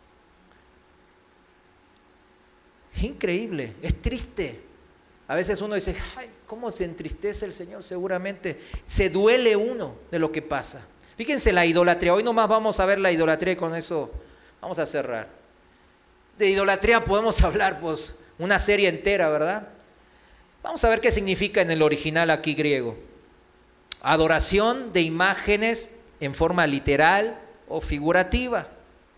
Increíble, es triste. A veces uno dice, ay, ¿cómo se entristece el Señor? Seguramente se duele uno de lo que pasa. Fíjense la idolatría. Hoy nomás vamos a ver la idolatría y con eso vamos a cerrar. De idolatría podemos hablar pues una serie entera, ¿verdad? Vamos a ver qué significa en el original aquí griego. Adoración de imágenes en forma literal o figurativa.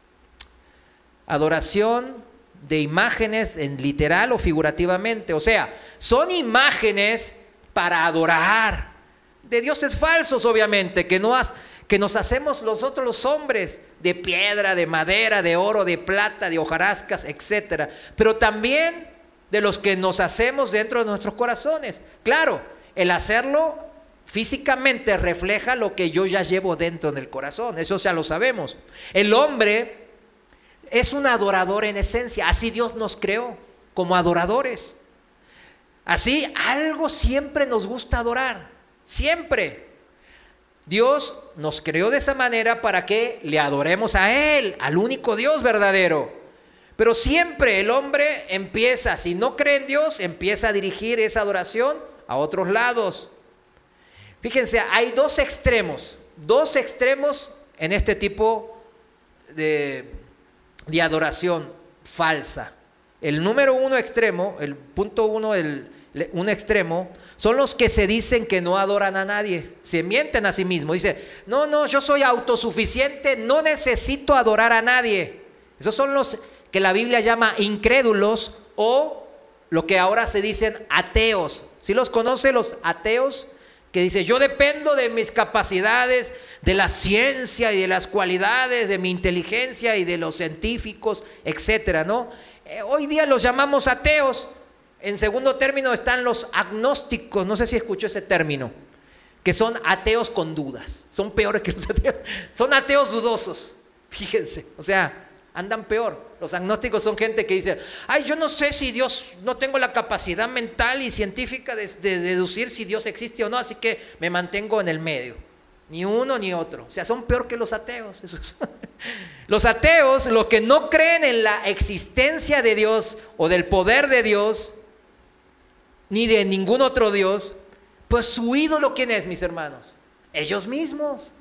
Adoración de imágenes en literal o figurativamente. O sea, son imágenes para adorar. De dioses falsos, obviamente, que, no has, que nos hacemos nosotros los hombres, de piedra, de madera, de oro, de plata, de hojarascas, etcétera. Pero también de los que nos hacemos dentro de nuestros corazones. Claro, el hacerlo físicamente refleja lo que yo ya llevo dentro del corazón, eso ya lo sabemos. El hombre es un adorador en esencia, así Dios nos creó como adoradores. Así algo siempre nos gusta adorar, siempre. Dios nos creó de esa manera para que le adoremos a Él, al único Dios verdadero. Pero siempre el hombre empieza, si no cree en Dios, empieza a dirigir esa adoración a otros lados. Fíjense, hay dos extremos, dos extremos en este tipo de, de adoración falsa. El número uno extremo, el punto uno, el, un extremo, son los que se dicen que no adoran a nadie, se mienten a sí mismos. Dice, no, no, yo soy autosuficiente, no necesito adorar a nadie. Esos son los que la Biblia llama incrédulos o lo que ahora se dicen ateos. ¿Sí los conoce los ateos? Que dice, yo dependo de mis capacidades, de la ciencia y de las cualidades, de mi inteligencia y de los científicos, etcétera, ¿no? Eh, hoy día los llamamos ateos. En segundo término están los agnósticos, no sé si escuchó ese término, que son ateos con dudas. Son peores que los ateos, son ateos dudosos, fíjense, o sea, andan peor. Los agnósticos son gente que dice, ay, yo no sé si Dios, no tengo la capacidad mental y científica de, de deducir si Dios existe o no, así que me mantengo en el medio. Ni uno ni otro. O sea, son peor que los ateos. Los ateos, los que no creen en la existencia de Dios o del poder de Dios, ni de ningún otro Dios, pues su ídolo, ¿quién es, mis hermanos? Ellos mismos.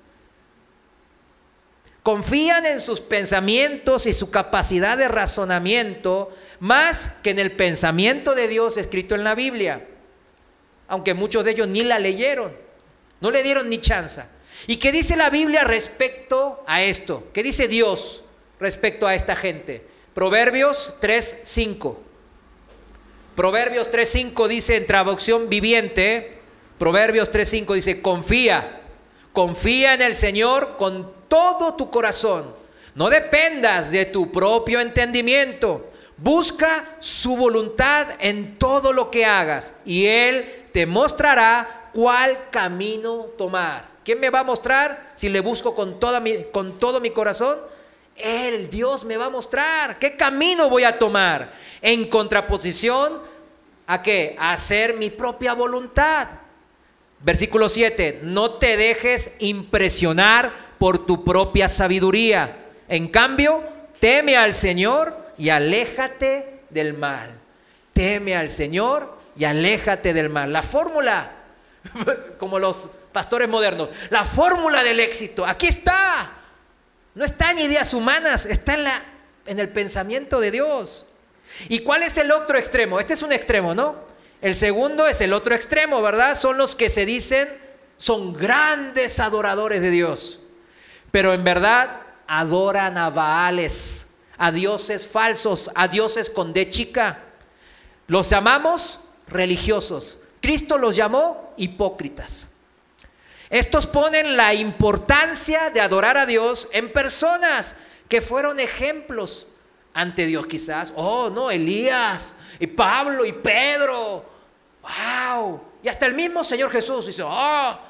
Confían en sus pensamientos y su capacidad de razonamiento más que en el pensamiento de Dios escrito en la Biblia, aunque muchos de ellos ni la leyeron, no le dieron ni chance. ¿Y qué dice la Biblia respecto a esto? ¿Qué dice Dios respecto a esta gente? Proverbios tres cinco. Proverbios tres cinco dice en traducción viviente, Proverbios tres cinco dice, confía, confía en el Señor con todo tu corazón, no dependas de tu propio entendimiento, busca su voluntad en todo lo que hagas y Él te mostrará cuál camino tomar. ¿Quién me va a mostrar si le busco con, toda mi, con todo mi corazón? Él, Dios me va a mostrar qué camino voy a tomar, en contraposición ¿A qué? A hacer mi propia voluntad. Versículo siete, no te dejes impresionar por tu propia sabiduría. En cambio, teme al Señor y aléjate del mal. Teme al Señor y aléjate del mal. La fórmula, como los pastores modernos, la fórmula del éxito, aquí está. No está en ideas humanas, está en, la, en el pensamiento de Dios. ¿Y cuál es el otro extremo? Este es un extremo, ¿no? El segundo es el otro extremo, ¿verdad? Son los que se dicen, son grandes adoradores de Dios, pero en verdad adoran a Baales, a dioses falsos, a dioses con D chica. Los llamamos religiosos. Cristo los llamó hipócritas. Estos ponen la importancia de adorar a Dios en personas que fueron ejemplos ante Dios quizás. Oh, no, Elías y Pablo y Pedro. ¡Wow! Y hasta el mismo Señor Jesús dice, oh.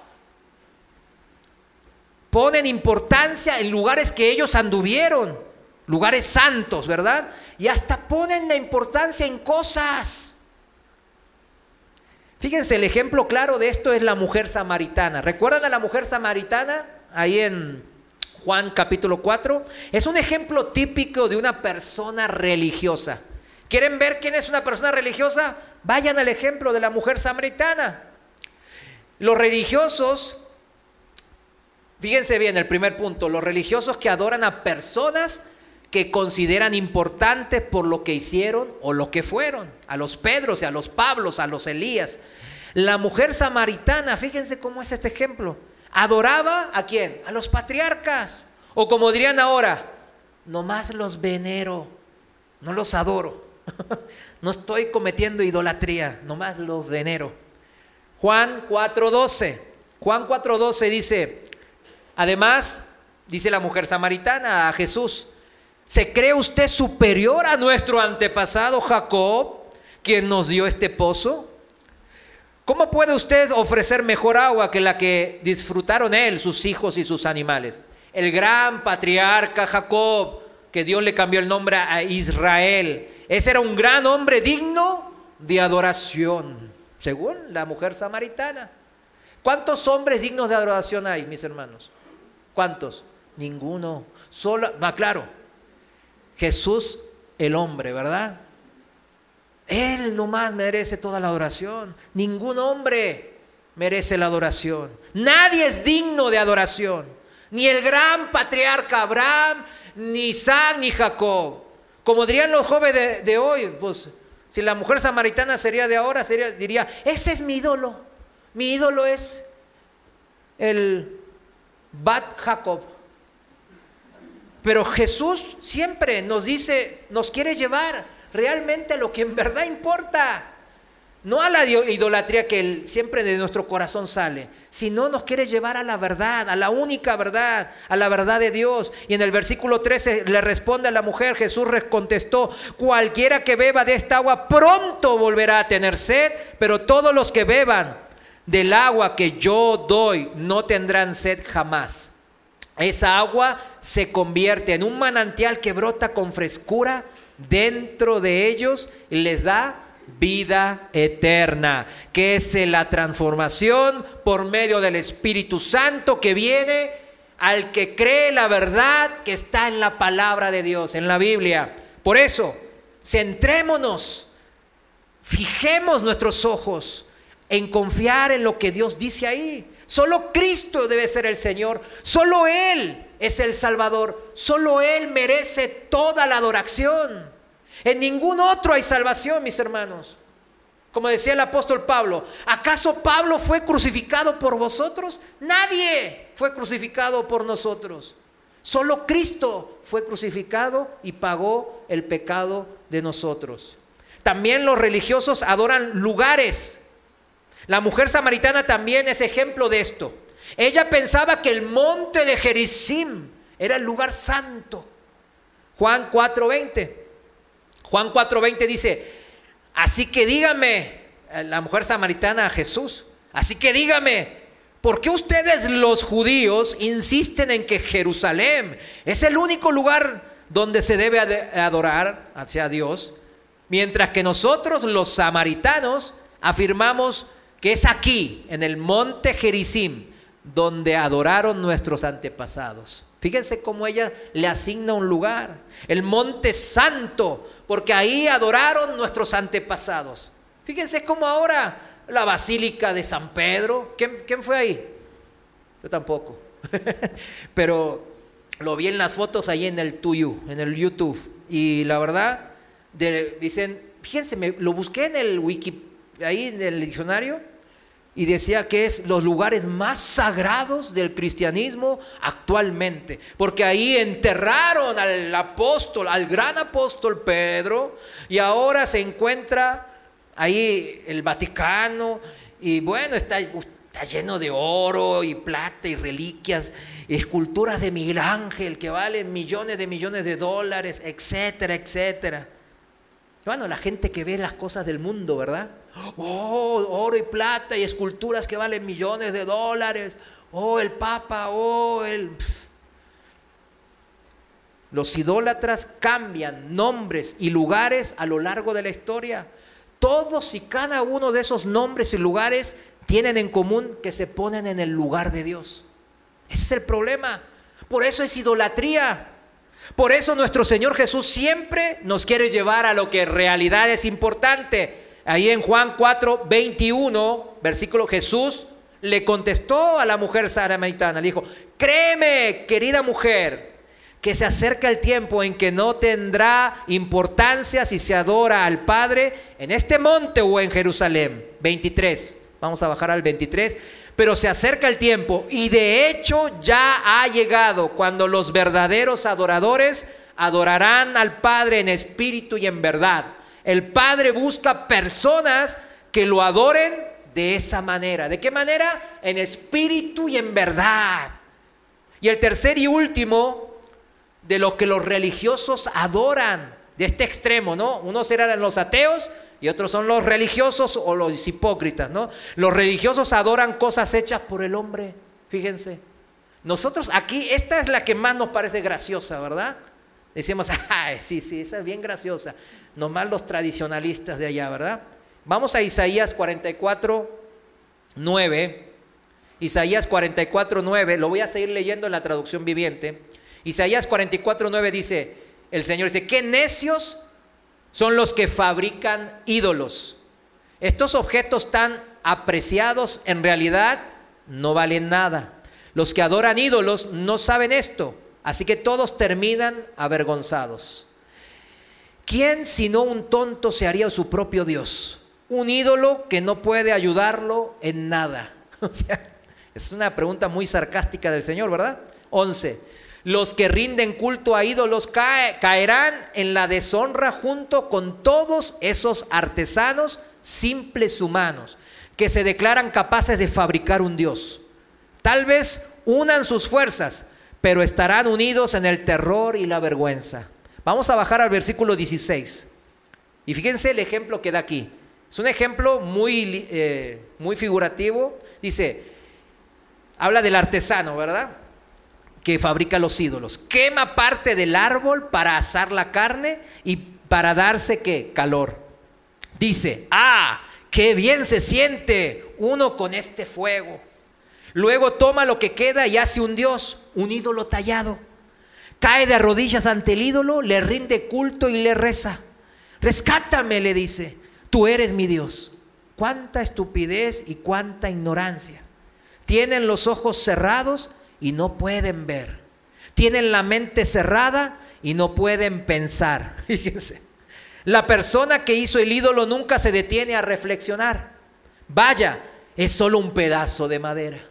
Ponen importancia en lugares que ellos anduvieron, lugares santos, ¿verdad? Y hasta ponen la importancia en cosas. Fíjense, el ejemplo claro de esto es la mujer samaritana. ¿Recuerdan a la mujer samaritana? Ahí en Juan capítulo cuatro. Es un ejemplo típico de una persona religiosa. ¿Quieren ver quién es una persona religiosa? Vayan al ejemplo de la mujer samaritana. Los religiosos, fíjense bien el primer punto, los religiosos que adoran a personas que consideran importantes por lo que hicieron o lo que fueron, a los Pedros y a los Pablos, a los Elías. La mujer samaritana, fíjense cómo es este ejemplo, adoraba ¿a quién? A los patriarcas, o como dirían ahora, nomás los venero, no los adoro. No estoy cometiendo idolatría, nomás los venero. Juan cuatro doce. Juan cuatro doce dice, además, dice la mujer samaritana a Jesús, ¿se cree usted superior a nuestro antepasado Jacob, quien nos dio este pozo? ¿Cómo puede usted ofrecer mejor agua que la que disfrutaron él, sus hijos y sus animales? El gran patriarca Jacob, que Dios le cambió el nombre a Israel, ese era un gran hombre digno de adoración, según la mujer samaritana. ¿Cuántos hombres dignos de adoración hay, mis hermanos? ¿Cuántos? Ninguno. Solo, ah, claro, Jesús el hombre, ¿verdad? Él nomás merece toda la adoración. Ningún hombre merece la adoración. Nadie es digno de adoración. Ni el gran patriarca Abraham, ni Isaac, ni Jacob. Como dirían los jóvenes de, de hoy, pues si la mujer samaritana sería de ahora, sería, diría, ese es mi ídolo. Mi ídolo es el Bat Jacob. Pero Jesús siempre nos dice, nos quiere llevar realmente a lo que en verdad importa. No a la idolatría que él, siempre de nuestro corazón sale, sino nos quiere llevar a la verdad, a la única verdad, a la verdad de Dios. Y en el versículo trece le responde a la mujer, Jesús contestó, cualquiera que beba de esta agua pronto volverá a tener sed, pero todos los que beban del agua que yo doy no tendrán sed jamás. Esa agua se convierte en un manantial que brota con frescura dentro de ellos y les da vida eterna, que es la transformación por medio del Espíritu Santo que viene al que cree la verdad que está en la palabra de Dios, en la Biblia. Por eso, centrémonos, fijemos nuestros ojos en confiar en lo que Dios dice ahí. Solo Cristo debe ser el Señor, solo Él es el Salvador, solo Él merece toda la adoración. En ningún otro hay salvación, mis hermanos. Como decía el apóstol Pablo, ¿acaso Pablo fue crucificado por vosotros? Nadie fue crucificado por nosotros. Solo Cristo fue crucificado y pagó el pecado de nosotros. También los religiosos adoran lugares. La mujer samaritana también es ejemplo de esto. Ella pensaba que el monte de Gerizim era el lugar santo. Juan cuatro veinte. Juan cuatro veinte dice, así que dígame, la mujer samaritana a Jesús, así que dígame, ¿por qué ustedes los judíos insisten en que Jerusalén es el único lugar donde se debe adorar hacia Dios? Mientras que nosotros, los samaritanos, afirmamos que es aquí, en el monte Gerizim, donde adoraron nuestros antepasados. Fíjense cómo ella le asigna un lugar, el monte santo, porque ahí adoraron nuestros antepasados. Fíjense cómo ahora la basílica de San Pedro, ¿quién, quién fue ahí? Yo tampoco, pero lo vi en las fotos ahí en el Tuyu, en el YouTube, y la verdad, de, dicen, fíjense, me, lo busqué en el wiki, ahí en el diccionario, y decía que es los lugares más sagrados del cristianismo actualmente, porque ahí enterraron al apóstol, al gran apóstol Pedro, y ahora se encuentra ahí el Vaticano, y bueno, está, está lleno de oro y plata y reliquias, y esculturas de Miguel Ángel que valen millones de millones de dólares, etcétera, etcétera. Bueno, la gente que ve las cosas del mundo, ¿verdad? Oh, oro y plata y esculturas que valen millones de dólares. Oh, el Papa, oh, el... Los idólatras cambian nombres y lugares a lo largo de la historia. Todos y cada uno de esos nombres y lugares tienen en común que se ponen en el lugar de Dios. Ese es el problema. Por eso es idolatría. Por eso nuestro Señor Jesús siempre nos quiere llevar a lo que en realidad es importante. Ahí en Juan cuatro, veintiuno, versículo, Jesús le contestó a la mujer samaritana, le dijo: créeme, querida mujer, que se acerca el tiempo en que no tendrá importancia si se adora al Padre en este monte o en Jerusalén. veintitrés, vamos a bajar al veintitrés. Pero se acerca el tiempo, y de hecho ya ha llegado, cuando los verdaderos adoradores adorarán al Padre en espíritu y en verdad. El Padre busca personas que lo adoren de esa manera. ¿De qué manera? En espíritu y en verdad. Y el tercer y último de lo que los religiosos adoran, de este extremo, ¿no? Unos eran los ateos y otros son los religiosos o los hipócritas, ¿no? Los religiosos adoran cosas hechas por el hombre. Fíjense, nosotros aquí, esta es la que más nos parece graciosa, ¿verdad? Decimos, ah, sí, sí, esa es bien graciosa. Nomás los tradicionalistas de allá, ¿verdad? Vamos a Isaías cuarenta y cuatro, nueve. Isaías cuarenta y cuatro, nueve. Lo voy a seguir leyendo en la traducción viviente. Isaías cuarenta y cuatro, nueve dice, el Señor dice, qué necios son los que fabrican ídolos. Estos objetos tan apreciados en realidad no valen nada. Los que adoran ídolos no saben esto, así que todos terminan avergonzados. ¿Quién sino un tonto se haría su propio Dios? Un ídolo que no puede ayudarlo en nada. O sea, es una pregunta muy sarcástica del Señor, ¿verdad? once. Los que rinden culto a ídolos cae, caerán en la deshonra junto con todos esos artesanos simples humanos que se declaran capaces de fabricar un Dios. Tal vez unan sus fuerzas, pero estarán unidos en el terror y la vergüenza. Vamos a bajar al versículo dieciséis. Y fíjense el ejemplo que da aquí. Es un ejemplo muy, eh, muy figurativo. Dice, habla del artesano, ¿verdad?, que fabrica los ídolos. Quema parte del árbol para asar la carne y para darse, ¿qué? Calor. Dice, ah, qué bien se siente uno con este fuego. Luego toma lo que queda y hace un dios, un ídolo tallado. Cae de rodillas ante el ídolo, le rinde culto y le reza. Rescátame, le dice, tú eres mi Dios. Cuánta estupidez y cuánta ignorancia. Tienen los ojos cerrados y no pueden ver. Tienen la mente cerrada y no pueden pensar. Fíjense, la persona que hizo el ídolo nunca se detiene a reflexionar. Vaya, es solo un pedazo de madera.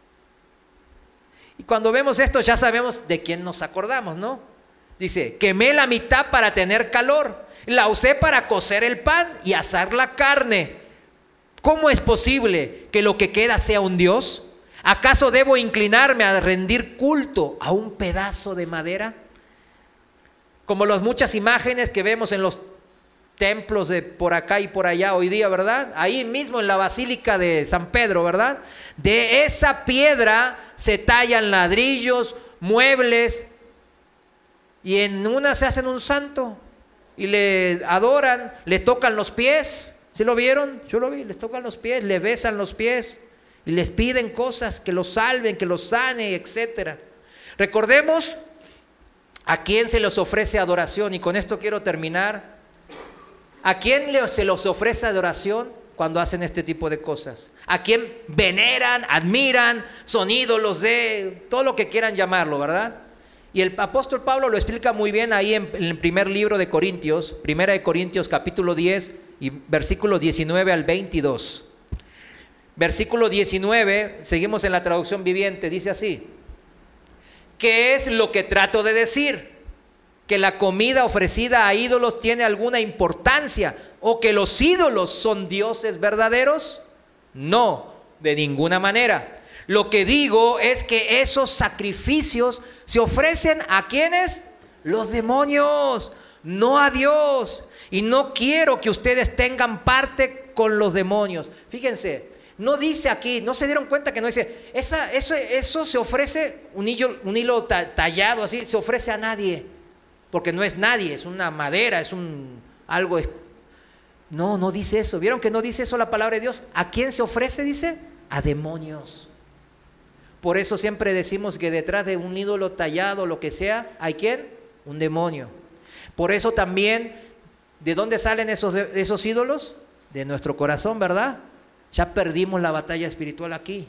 Y cuando vemos esto ya sabemos de quién nos acordamos, ¿no? Dice, quemé la mitad para tener calor, la usé para cocer el pan y asar la carne. ¿Cómo es posible que lo que queda sea un Dios? ¿Acaso debo inclinarme a rendir culto a un pedazo de madera? Como las muchas imágenes que vemos en los templos de por acá y por allá hoy día, ¿verdad? Ahí mismo en la Basílica de San Pedro, ¿verdad? De esa piedra se tallan ladrillos, muebles, y en una se hacen un santo. y le adoran, le tocan los pies. ¿Sí lo vieron? Yo lo vi, les tocan los pies, le besan los pies y les piden cosas, que los salven, que los sane, etcétera. Recordemos a quién se les ofrece adoración, y con esto quiero terminar. ¿A quién se les ofrece adoración cuando hacen este tipo de cosas? ¿A quién veneran, admiran, son ídolos de todo lo que quieran llamarlo, verdad? Y el apóstol Pablo lo explica muy bien ahí en, en el primer libro de Corintios, primera de Corintios capítulo diez y versículos diecinueve al veintidós. Versículo diecinueve, seguimos en la traducción viviente, dice así: ¿qué es lo que trato de decir? ¿Que la comida ofrecida a ídolos tiene alguna importancia? ¿O que los ídolos son dioses verdaderos? No, de ninguna manera. Lo que digo es que esos sacrificios se ofrecen a ¿quiénes? Los demonios, no a Dios. Y no quiero que ustedes tengan parte con los demonios. Fíjense, no dice aquí, no se dieron cuenta que no dice, esa, eso, eso se ofrece, un hilo, un hilo tallado así, se ofrece a nadie. Porque no es nadie, es una madera, es un algo. No, no dice eso. ¿Vieron que no dice eso la palabra de Dios? ¿A quién se ofrece? Dice, a demonios. Por eso siempre decimos que detrás de un ídolo tallado, lo que sea, ¿hay quién? Un demonio. Por eso también, ¿de dónde salen esos, esos ídolos? De nuestro corazón, ¿verdad? Ya perdimos la batalla espiritual aquí.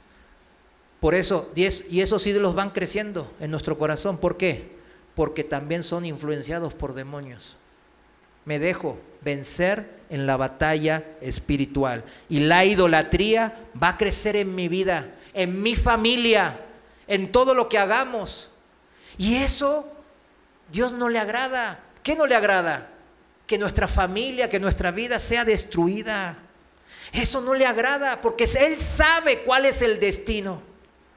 Por eso, y esos ídolos van creciendo en nuestro corazón. ¿Por qué? Porque también son influenciados por demonios. Me dejo vencer en la batalla espiritual. Y la idolatría va a crecer en mi vida, en mi familia, en todo lo que hagamos. Y eso Dios no le agrada. ¿Qué no le agrada? Que nuestra familia, que nuestra vida sea destruida. Eso no le agrada, porque Él sabe cuál es el destino.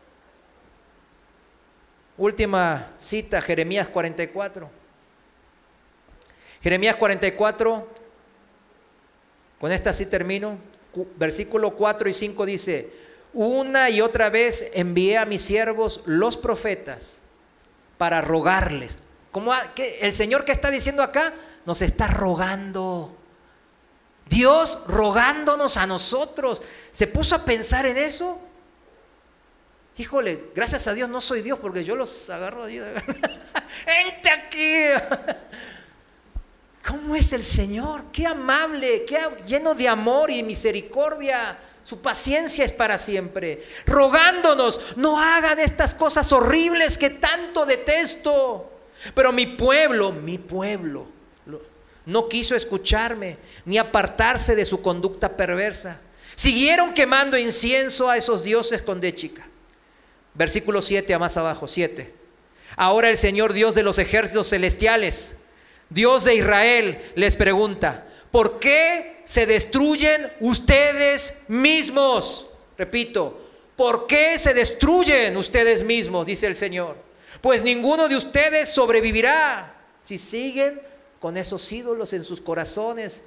Última cita, Jeremías cuarenta y cuatro. Jeremías cuarenta y cuatro, con esta sí termino. Versículo cuatro y cinco dice: una y otra vez envié a mis siervos los profetas para rogarles. ¿Cómo que el Señor que está diciendo acá? Nos está rogando. Dios rogándonos a nosotros. ¿Se puso a pensar en eso? Híjole, gracias a Dios no soy Dios, porque yo los agarro ahí. ¡Vente aquí! ¿Cómo es el Señor? ¡Qué amable! ¡Qué lleno de amor y misericordia! Su paciencia es para siempre. Rogándonos, no hagan estas cosas horribles que tanto detesto. Pero mi pueblo, mi pueblo, no quiso escucharme ni apartarse de su conducta perversa. Siguieron quemando incienso a esos dioses con D chica. Versículo siete, a más abajo, siete. Ahora el Señor Dios de los ejércitos celestiales, Dios de Israel, les pregunta: ¿por qué se destruyen ustedes mismos? Repito, ¿por qué se destruyen ustedes mismos? Dice el Señor. Pues ninguno de ustedes sobrevivirá si siguen con esos ídolos en sus corazones.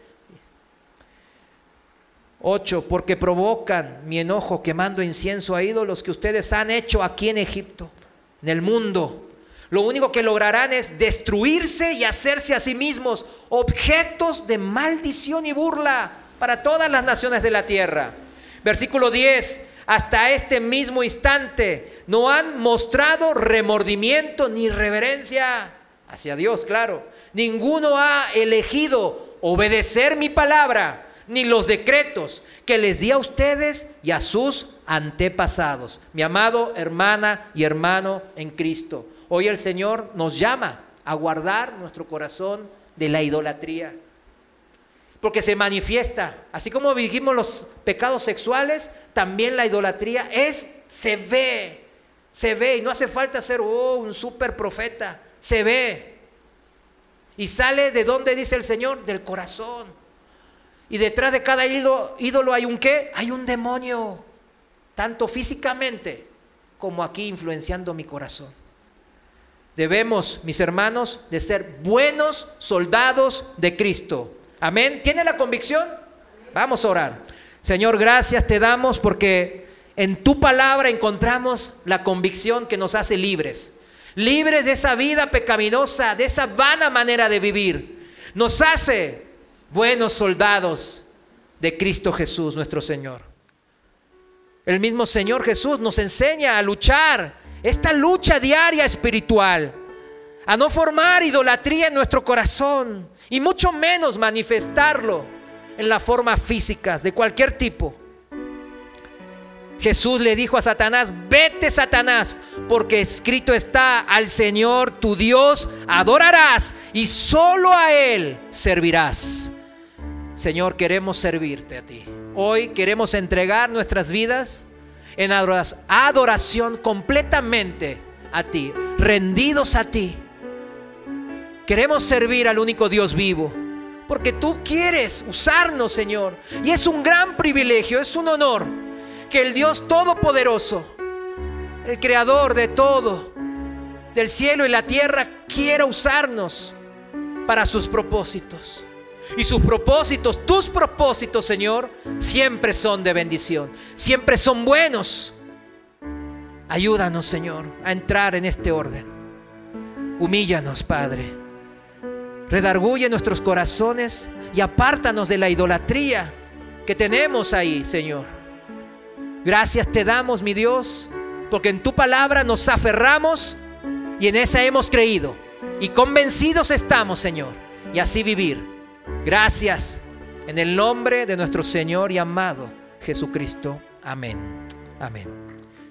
Ocho, porque provocan mi enojo quemando incienso a ídolos que ustedes han hecho aquí en Egipto, en el mundo. Lo único que lograrán es destruirse y hacerse a sí mismos objetos de maldición y burla para todas las naciones de la tierra. Versículo diez, hasta este mismo instante no han mostrado remordimiento ni reverencia hacia Dios, claro. Ninguno ha elegido obedecer mi palabra ni los decretos que les di a ustedes y a sus antepasados. Mi amado hermana y hermano en Cristo, hoy el Señor nos llama a guardar nuestro corazón de la idolatría, porque se manifiesta, así como dijimos los pecados sexuales, también la idolatría es, se ve, se ve, y no hace falta ser oh, un super profeta, se ve, y sale de donde dice el Señor, del corazón. Y detrás de cada ídolo, ídolo hay un ¿qué? Hay un demonio, tanto físicamente como aquí influenciando mi corazón. Debemos, mis hermanos, de ser buenos soldados de Cristo. Amén. ¿Tiene la convicción? Vamos a orar. Señor, gracias te damos porque en tu palabra encontramos la convicción que nos hace libres. Libres de esa vida pecaminosa, de esa vana manera de vivir. nos hace buenos soldados de Cristo Jesús, nuestro Señor. El mismo Señor Jesús nos enseña a luchar esta lucha diaria espiritual, a no formar idolatría en nuestro corazón y mucho menos manifestarlo en la forma física de cualquier tipo. Jesús le dijo a Satanás: vete, Satanás, porque escrito está: al Señor tu Dios adorarás y solo a Él servirás. Señor, queremos servirte a ti. Hoy queremos entregar nuestras vidas en adoración completamente a ti, rendidos a ti. Queremos servir al único Dios vivo, porque tú quieres usarnos, Señor. Y es un gran privilegio, es un honor que el Dios Todopoderoso, el Creador de todo, del cielo y la tierra, quiera usarnos para sus propósitos. Y sus propósitos, tus propósitos, Señor, siempre son de bendición, siempre son buenos. Ayúdanos, Señor, a entrar en este orden. Humíllanos, Padre. Redarguye nuestros corazones y apártanos de la idolatría que tenemos ahí, Señor. Gracias te damos, mi Dios, porque en tu palabra nos aferramos y en esa hemos creído. Y convencidos estamos, Señor, y así vivir. Gracias, en el nombre de nuestro Señor y amado Jesucristo. Amén. Amén.